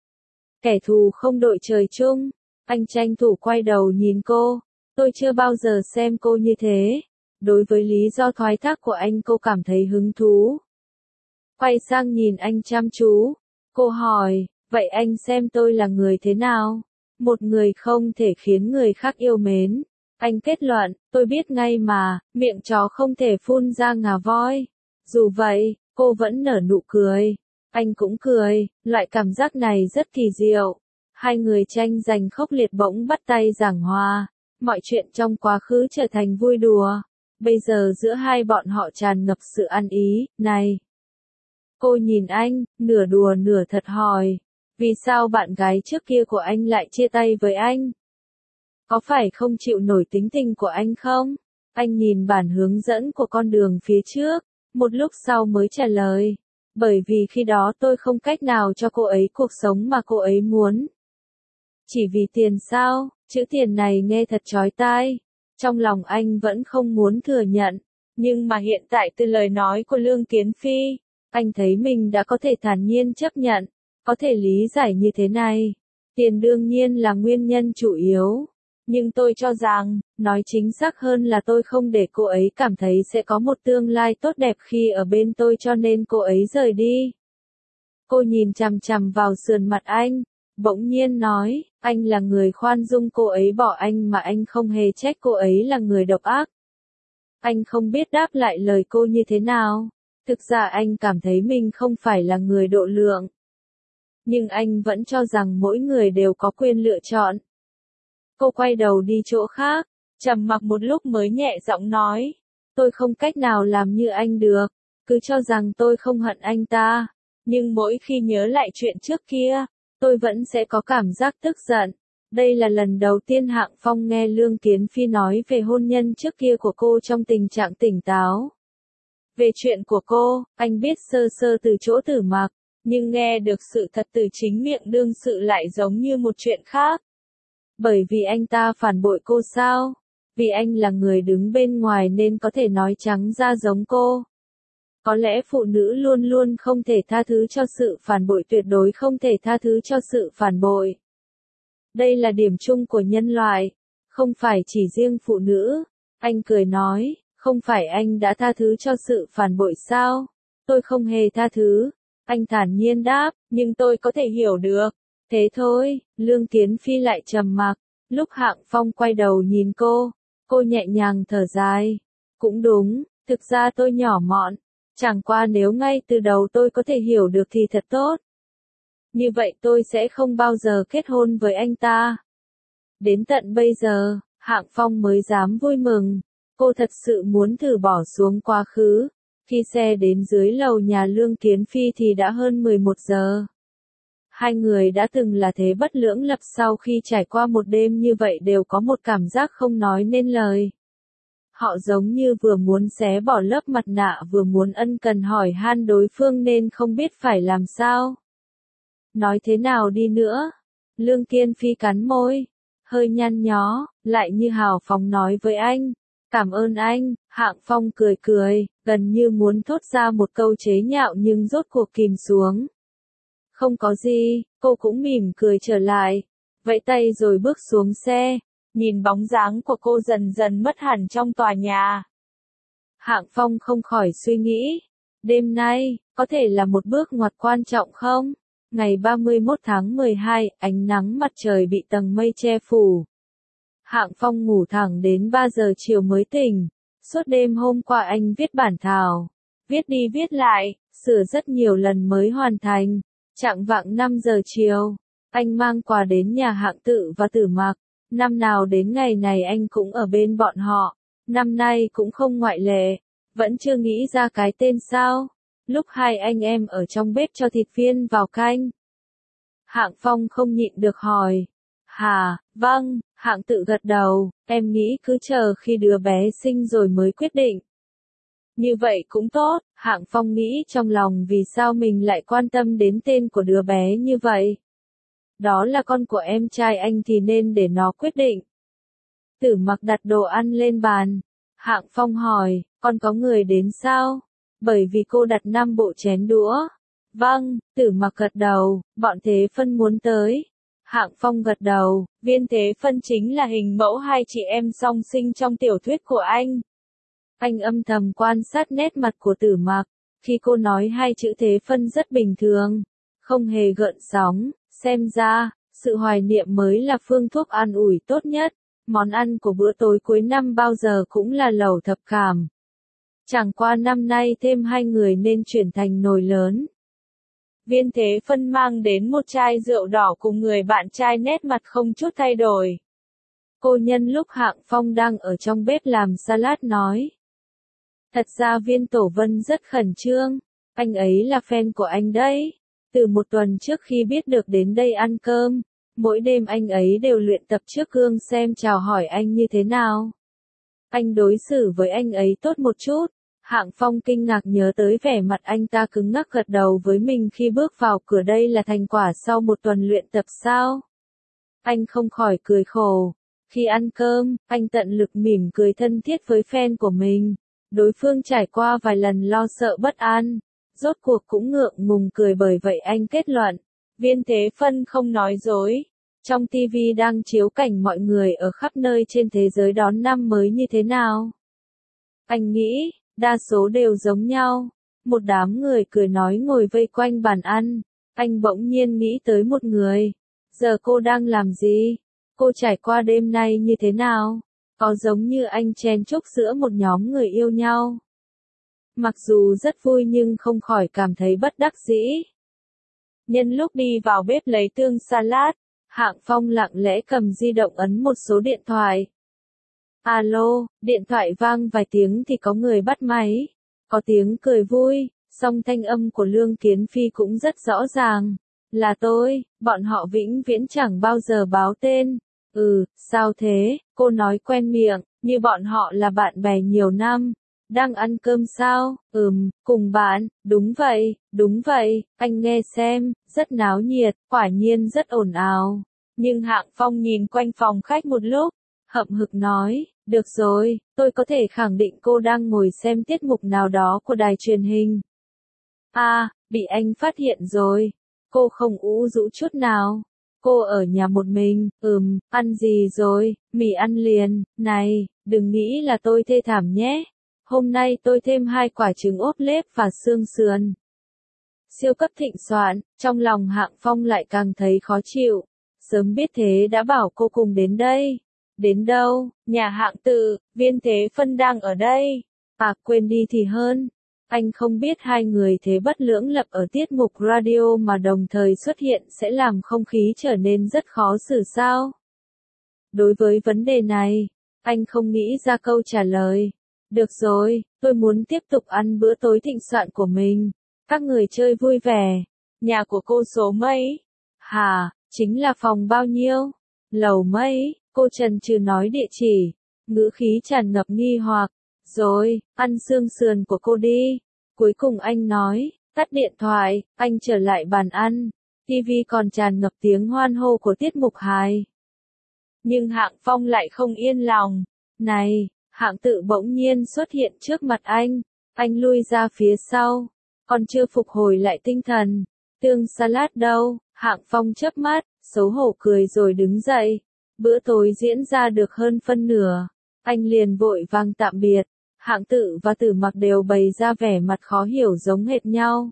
Kẻ thù không đội trời chung. Anh tranh thủ quay đầu nhìn cô. Tôi chưa bao giờ xem cô như thế. Đối với lý do thoái thác của anh cô cảm thấy hứng thú. Quay sang nhìn anh chăm chú. Cô hỏi, vậy anh xem tôi là người thế nào? Một người không thể khiến người khác yêu mến. Anh kết luận, tôi biết ngay mà, miệng chó không thể phun ra ngà voi. Dù vậy, cô vẫn nở nụ cười. Anh cũng cười, loại cảm giác này rất kỳ diệu. Hai người tranh giành khốc liệt bỗng bắt tay giảng hòa. Mọi chuyện trong quá khứ trở thành vui đùa. Bây giờ giữa hai bọn họ tràn ngập sự ăn ý, này. Cô nhìn anh, nửa đùa nửa thật hỏi. Vì sao bạn gái trước kia của anh lại chia tay với anh? Có phải không chịu nổi tính tình của anh không? Anh nhìn bản hướng dẫn của con đường phía trước, một lúc sau mới trả lời. Bởi vì khi đó tôi không cách nào cho cô ấy cuộc sống mà cô ấy muốn. Chỉ vì tiền sao? Chữ tiền này nghe thật chói tai. Trong lòng anh vẫn không muốn thừa nhận. Nhưng mà hiện tại từ lời nói của Lương Kiến Phi, anh thấy mình đã có thể thản nhiên chấp nhận, có thể lý giải như thế này. Tiền đương nhiên là nguyên nhân chủ yếu. Nhưng tôi cho rằng, nói chính xác hơn là tôi không để cô ấy cảm thấy sẽ có một tương lai tốt đẹp khi ở bên tôi cho nên cô ấy rời đi. Cô nhìn chằm chằm vào sườn mặt anh, bỗng nhiên nói, anh là người khoan dung cô ấy bỏ anh mà anh không hề trách cô ấy là người độc ác. Anh không biết đáp lại lời cô như thế nào. Thực ra anh cảm thấy mình không phải là người độ lượng. Nhưng anh vẫn cho rằng mỗi người đều có quyền lựa chọn. Cô quay đầu đi chỗ khác, trầm mặc một lúc mới nhẹ giọng nói. Tôi không cách nào làm như anh được, cứ cho rằng tôi không hận anh ta. Nhưng mỗi khi nhớ lại chuyện trước kia, tôi vẫn sẽ có cảm giác tức giận. Đây là lần đầu tiên Hạng Phong nghe Lương Kiến Phi nói về hôn nhân trước kia của cô trong tình trạng tỉnh táo. Về chuyện của cô, anh biết sơ sơ từ chỗ Tử Mặc, nhưng nghe được sự thật từ chính miệng đương sự lại giống như một chuyện khác. Bởi vì anh ta phản bội cô sao? Vì anh là người đứng bên ngoài nên có thể nói trắng ra giống cô. Có lẽ phụ nữ luôn luôn không thể tha thứ cho sự phản bội, tuyệt đối không thể tha thứ cho sự phản bội. Đây là điểm chung của nhân loại, không phải chỉ riêng phụ nữ. Anh cười nói, không phải anh đã tha thứ cho sự phản bội sao? Tôi không hề tha thứ. Anh thản nhiên đáp, nhưng tôi có thể hiểu được. Thế thôi, Lương Kiến Phi lại trầm mặc. Lúc Hạng Phong quay đầu nhìn cô nhẹ nhàng thở dài. Cũng đúng, thực ra tôi nhỏ mọn. Chẳng qua nếu ngay từ đầu tôi có thể hiểu được thì thật tốt. Như vậy tôi sẽ không bao giờ kết hôn với anh ta. Đến tận bây giờ, Hạng Phong mới dám vui mừng. Cô thật sự muốn thử bỏ xuống quá khứ. Khi xe đến dưới lầu nhà Lương Kiến Phi thì đã hơn 11 giờ. Hai người đã từng là thế bất lưỡng lập, sau khi trải qua một đêm như vậy đều có một cảm giác không nói nên lời. Họ giống như vừa muốn xé bỏ lớp mặt nạ vừa muốn ân cần hỏi han đối phương nên không biết phải làm sao. Nói thế nào đi nữa? Lương Kiến Phi cắn môi, hơi nhăn nhó, lại như hào phóng nói với anh. Cảm ơn anh. Hạng Phong cười cười, gần như muốn thốt ra một câu chế nhạo nhưng rốt cuộc kìm xuống. Không có gì, cô cũng mỉm cười trở lại, vẫy tay rồi bước xuống xe, nhìn bóng dáng của cô dần dần mất hẳn trong tòa nhà. Hạng Phong không khỏi suy nghĩ, đêm nay, có thể là một bước ngoặt quan trọng không? Ngày 31 tháng 12, ánh nắng mặt trời bị tầng mây che phủ. Hạng Phong ngủ thẳng đến 3 giờ chiều mới tỉnh. Suốt đêm hôm qua anh viết bản thảo, viết đi viết lại, sửa rất nhiều lần mới hoàn thành. Chạng vạng 5 giờ chiều, anh mang quà đến nhà Hạng Tự và Tử Mặc. Năm nào đến ngày này anh cũng ở bên bọn họ, năm nay cũng không ngoại lệ. Vẫn chưa nghĩ ra cái tên sao? Lúc hai anh em ở trong bếp cho thịt viên vào canh, Hạng Phong không nhịn được hỏi. Hà, vâng, Hạng Tự gật đầu, em nghĩ cứ chờ khi đứa bé sinh rồi mới quyết định. Như vậy cũng tốt, Hạng Phong nghĩ trong lòng vì sao mình lại quan tâm đến tên của đứa bé như vậy. Đó là con của em trai anh thì nên để nó quyết định. Tử Mặc đặt đồ ăn lên bàn. Hạng Phong hỏi, con có người đến sao? Bởi vì cô đặt 5 bộ chén đũa. Vâng, Tử Mặc gật đầu, bọn Thế Phân muốn tới. Hạng Phong gật đầu, Viên Thế Phân chính là hình mẫu hai chị em song sinh trong tiểu thuyết của anh. Anh âm thầm quan sát nét mặt của Tử Mặc, khi cô nói hai chữ Thế Phân rất bình thường, không hề gợn sóng, xem ra, sự hoài niệm mới là phương thuốc an ủi tốt nhất. Món ăn của bữa tối cuối năm bao giờ cũng là lẩu thập cẩm. Chẳng qua năm nay thêm 2 người nên chuyển thành nồi lớn. Viên Thế Phân mang đến một chai rượu đỏ cùng người bạn trai, nét mặt không chút thay đổi. Cô nhân lúc Hạng Phong đang ở trong bếp làm salad nói. Thật ra Viên Tổ Vân rất khẩn trương, anh ấy là fan của anh đấy. Từ một tuần trước khi biết được đến đây ăn cơm, mỗi đêm anh ấy đều luyện tập trước gương xem chào hỏi anh như thế nào. Anh đối xử với anh ấy tốt một chút. Hạng Phong kinh ngạc nhớ tới vẻ mặt anh ta cứng ngắc gật đầu với mình khi bước vào cửa, đây là thành quả sau một tuần luyện tập sao? Anh không khỏi cười khổ. Khi ăn cơm, anh tận lực mỉm cười thân thiết với fan của mình. Đối phương trải qua vài lần lo sợ bất an, rốt cuộc cũng ngượng ngùng cười, bởi vậy anh kết luận. Viên Thế Phân không nói dối. Trong TV đang chiếu cảnh mọi người ở khắp nơi trên thế giới đón năm mới như thế nào. Anh nghĩ, đa số đều giống nhau. Một đám người cười nói ngồi vây quanh bàn ăn. Anh bỗng nhiên nghĩ tới một người. Giờ cô đang làm gì? Cô trải qua đêm nay như thế nào? Có giống như anh chen chúc giữa một nhóm người yêu nhau? Mặc dù rất vui nhưng không khỏi cảm thấy bất đắc dĩ. Nhân lúc đi vào bếp lấy tương salad, Hạng Phong lặng lẽ cầm di động ấn một số điện thoại. Alo, điện thoại vang vài tiếng thì có người bắt máy. Có tiếng cười vui, song thanh âm của Lương Kiến Phi cũng rất rõ ràng. Là tôi, bọn họ vĩnh viễn chẳng bao giờ báo tên. Sao thế, cô nói quen miệng, như bọn họ là bạn bè nhiều năm. Đang ăn cơm sao? Cùng bạn, đúng vậy, anh nghe xem, rất náo nhiệt, quả nhiên rất ồn ào. Nhưng Hạng Phong nhìn quanh phòng khách một lúc, hậm hực nói, được rồi, tôi có thể khẳng định cô đang ngồi xem tiết mục nào đó của đài truyền hình. Bị anh phát hiện rồi. Cô không ủ rũ chút nào. Cô ở nhà một mình, ăn gì rồi, mì ăn liền, này, đừng nghĩ là tôi thê thảm nhé. Hôm nay tôi thêm 2 quả trứng ốp lết và xương sườn. Siêu cấp thịnh soạn, trong lòng Hạng Phong lại càng thấy khó chịu. Sớm biết thế đã bảo cô cùng đến đây. Đến đâu? Nhà Hạng Tự, Viên Thế Phân đang ở đây. Quên đi thì hơn. Anh không biết hai người thế bất lưỡng lập ở tiết mục radio mà đồng thời xuất hiện sẽ làm không khí trở nên rất khó xử sao? Đối với vấn đề này, anh không nghĩ ra câu trả lời. Được rồi, tôi muốn tiếp tục ăn bữa tối thịnh soạn của mình. Các người chơi vui vẻ. Nhà của cô số mấy? Hả, chính là phòng bao nhiêu? Lầu mấy? Cô chần chừ nói địa chỉ, ngữ khí tràn ngập nghi hoặc. Rồi, ăn xương sườn của cô đi. Cuối cùng anh nói, tắt điện thoại, anh trở lại bàn ăn. TV còn tràn ngập tiếng hoan hô của tiết mục hài. Nhưng Hạng Phong lại không yên lòng. Này, Hạng Tự bỗng nhiên xuất hiện trước mặt anh. Anh lui ra phía sau. Còn chưa phục hồi lại tinh thần. Tương salad đâu? Hạng Phong chớp mắt, xấu hổ cười rồi đứng dậy. Bữa tối diễn ra được hơn phân nửa. Anh liền vội vàng tạm biệt. Hạng Tự và Tử Mặc đều bày ra vẻ mặt khó hiểu giống hệt nhau.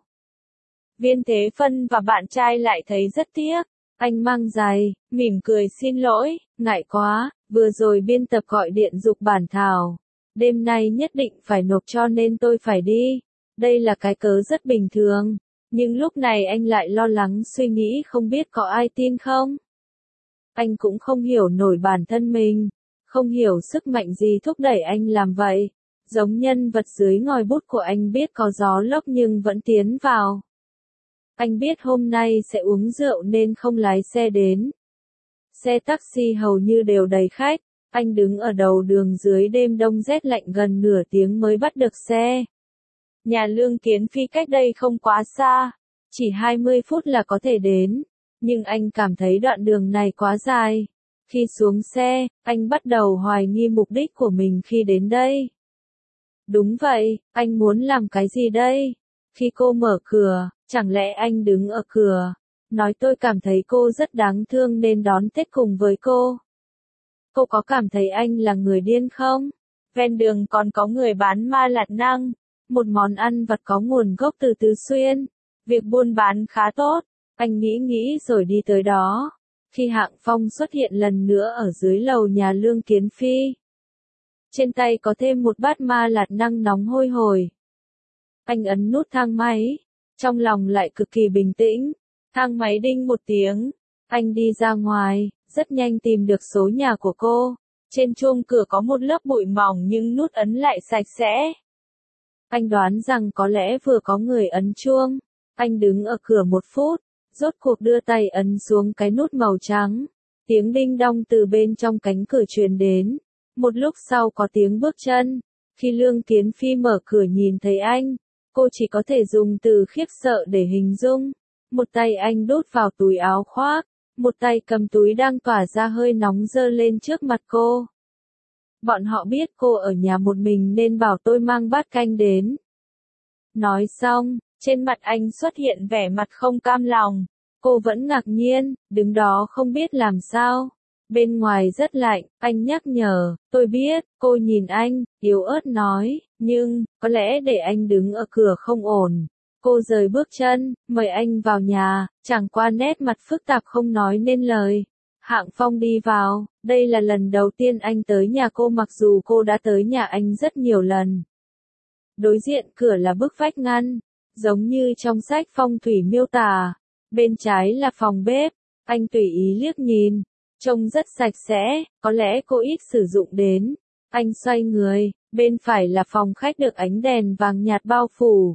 Viên Thế Phân và bạn trai lại thấy rất tiếc. Anh mang giày, mỉm cười xin lỗi, ngại quá, vừa rồi biên tập gọi điện giục bản thảo. Đêm nay nhất định phải nộp cho nên tôi phải đi. Đây là cái cớ rất bình thường. Nhưng lúc này anh lại lo lắng suy nghĩ không biết có ai tin không. Anh cũng không hiểu nổi bản thân mình. Không hiểu sức mạnh gì thúc đẩy anh làm vậy. Giống nhân vật dưới ngòi bút của anh biết có gió lốc nhưng vẫn tiến vào. Anh biết hôm nay sẽ uống rượu nên không lái xe đến. Xe taxi hầu như đều đầy khách. Anh đứng ở đầu đường dưới đêm đông rét lạnh gần nửa tiếng mới bắt được xe. Nhà Lương Kiến Phi cách đây không quá xa. Chỉ 20 phút là có thể đến. Nhưng anh cảm thấy đoạn đường này quá dài. Khi xuống xe, anh bắt đầu hoài nghi mục đích của mình khi đến đây. Đúng vậy, anh muốn làm cái gì đây? Khi cô mở cửa, chẳng lẽ anh đứng ở cửa, nói tôi cảm thấy cô rất đáng thương nên đón Tết cùng với cô. Cô có cảm thấy anh là người điên không? Ven đường còn có người bán ma lạt năng, một món ăn vặt có nguồn gốc từ Tứ Xuyên. Việc buôn bán khá tốt, anh nghĩ rồi đi tới đó. Khi Hạng Phong xuất hiện lần nữa ở dưới lầu nhà Lương Kiến Phi. Trên tay có thêm một bát ma lạt năng nóng hôi hổi. Anh ấn nút thang máy, trong lòng lại cực kỳ bình tĩnh. Thang máy đinh một tiếng, anh đi ra ngoài, rất nhanh tìm được số nhà của cô. Trên chuông cửa có một lớp bụi mỏng nhưng nút ấn lại sạch sẽ. Anh đoán rằng có lẽ vừa có người ấn chuông. Anh đứng ở cửa 1 phút, rốt cuộc đưa tay ấn xuống cái nút màu trắng. Tiếng đinh đong từ bên trong cánh cửa truyền đến. Một lúc sau có tiếng bước chân. Khi Lương Kiến Phi mở cửa nhìn thấy anh, cô chỉ có thể dùng từ khiếp sợ để hình dung. Một tay anh đút vào túi áo khoác, một tay cầm túi đang tỏa ra hơi nóng giơ lên trước mặt cô. Bọn họ biết cô ở nhà một mình nên bảo tôi mang bát canh đến. Nói xong, trên mặt anh xuất hiện vẻ mặt không cam lòng. Cô vẫn ngạc nhiên, đứng đó không biết làm sao. Bên ngoài rất lạnh, anh nhắc nhở, tôi biết, cô nhìn anh, yếu ớt nói, nhưng, có lẽ để anh đứng ở cửa không ổn. Cô rời bước chân, mời anh vào nhà, chẳng qua nét mặt phức tạp không nói nên lời. Hạng Phong đi vào, đây là lần đầu tiên anh tới nhà cô mặc dù cô đã tới nhà anh rất nhiều lần. Đối diện cửa là bức vách ngăn, giống như trong sách phong thủy miêu tả. Bên trái là phòng bếp, anh tùy ý liếc nhìn, trông rất sạch sẽ, có lẽ cô ít sử dụng đến. Anh xoay người, bên phải là phòng khách được ánh đèn vàng nhạt bao phủ.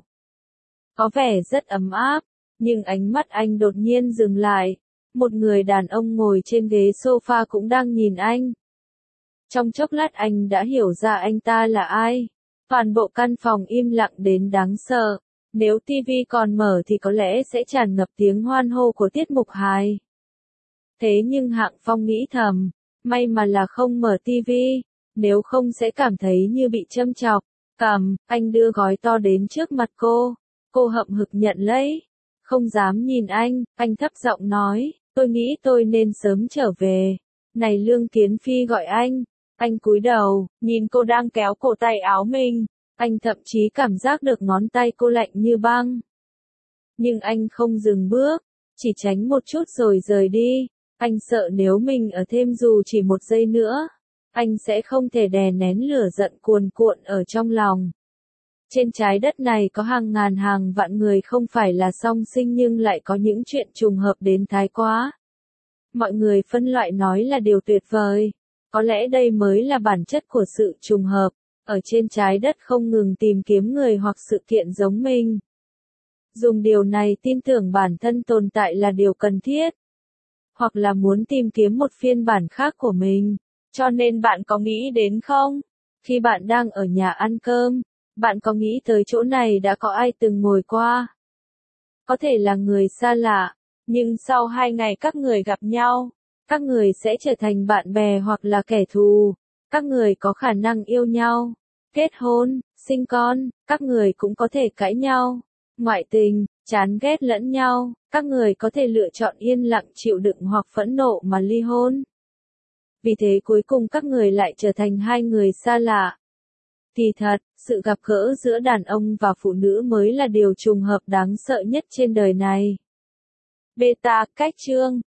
Có vẻ rất ấm áp, nhưng ánh mắt anh đột nhiên dừng lại. Một người đàn ông ngồi trên ghế sofa cũng đang nhìn anh. Trong chốc lát anh đã hiểu ra anh ta là ai. Toàn bộ căn phòng im lặng đến đáng sợ. Nếu TV còn mở thì có lẽ sẽ tràn ngập tiếng hoan hô của tiết mục hài. Thế nhưng Hạng Phong nghĩ thầm, may mà là không mở TV, nếu không sẽ cảm thấy như bị châm chọc. Cầm, anh đưa gói to đến trước mặt cô hậm hực nhận lấy. Không dám nhìn anh thấp giọng nói, tôi nghĩ tôi nên sớm trở về. Này Lương Kiến Phi gọi anh cúi đầu, nhìn cô đang kéo cổ tay áo mình. Anh thậm chí cảm giác được ngón tay cô lạnh như băng. Nhưng anh không dừng bước, chỉ tránh một chút rồi rời đi. Anh sợ nếu mình ở thêm dù chỉ 1 giây nữa, anh sẽ không thể đè nén lửa giận cuồn cuộn ở trong lòng. Trên trái đất này có hàng ngàn hàng vạn người không phải là song sinh nhưng lại có những chuyện trùng hợp đến thái quá. Mọi người phân loại nói là điều tuyệt vời. Có lẽ đây mới là bản chất của sự trùng hợp. Ở trên trái đất không ngừng tìm kiếm người hoặc sự kiện giống mình. Dùng điều này tin tưởng bản thân tồn tại là điều cần thiết. Hoặc là muốn tìm kiếm một phiên bản khác của mình. Cho nên bạn có nghĩ đến không? Khi bạn đang ở nhà ăn cơm, bạn có nghĩ tới chỗ này đã có ai từng ngồi qua? Có thể là người xa lạ, nhưng sau 2 ngày các người gặp nhau, các người sẽ trở thành bạn bè hoặc là kẻ thù. Các người có khả năng yêu nhau, kết hôn, sinh con, các người cũng có thể cãi nhau, ngoại tình, chán ghét lẫn nhau, các người có thể lựa chọn yên lặng chịu đựng hoặc phẫn nộ mà ly hôn. Vì thế cuối cùng các người lại trở thành 2 người xa lạ. Kỳ thật, sự gặp gỡ giữa đàn ông và phụ nữ mới là điều trùng hợp đáng sợ nhất trên đời này. Beta, cách chương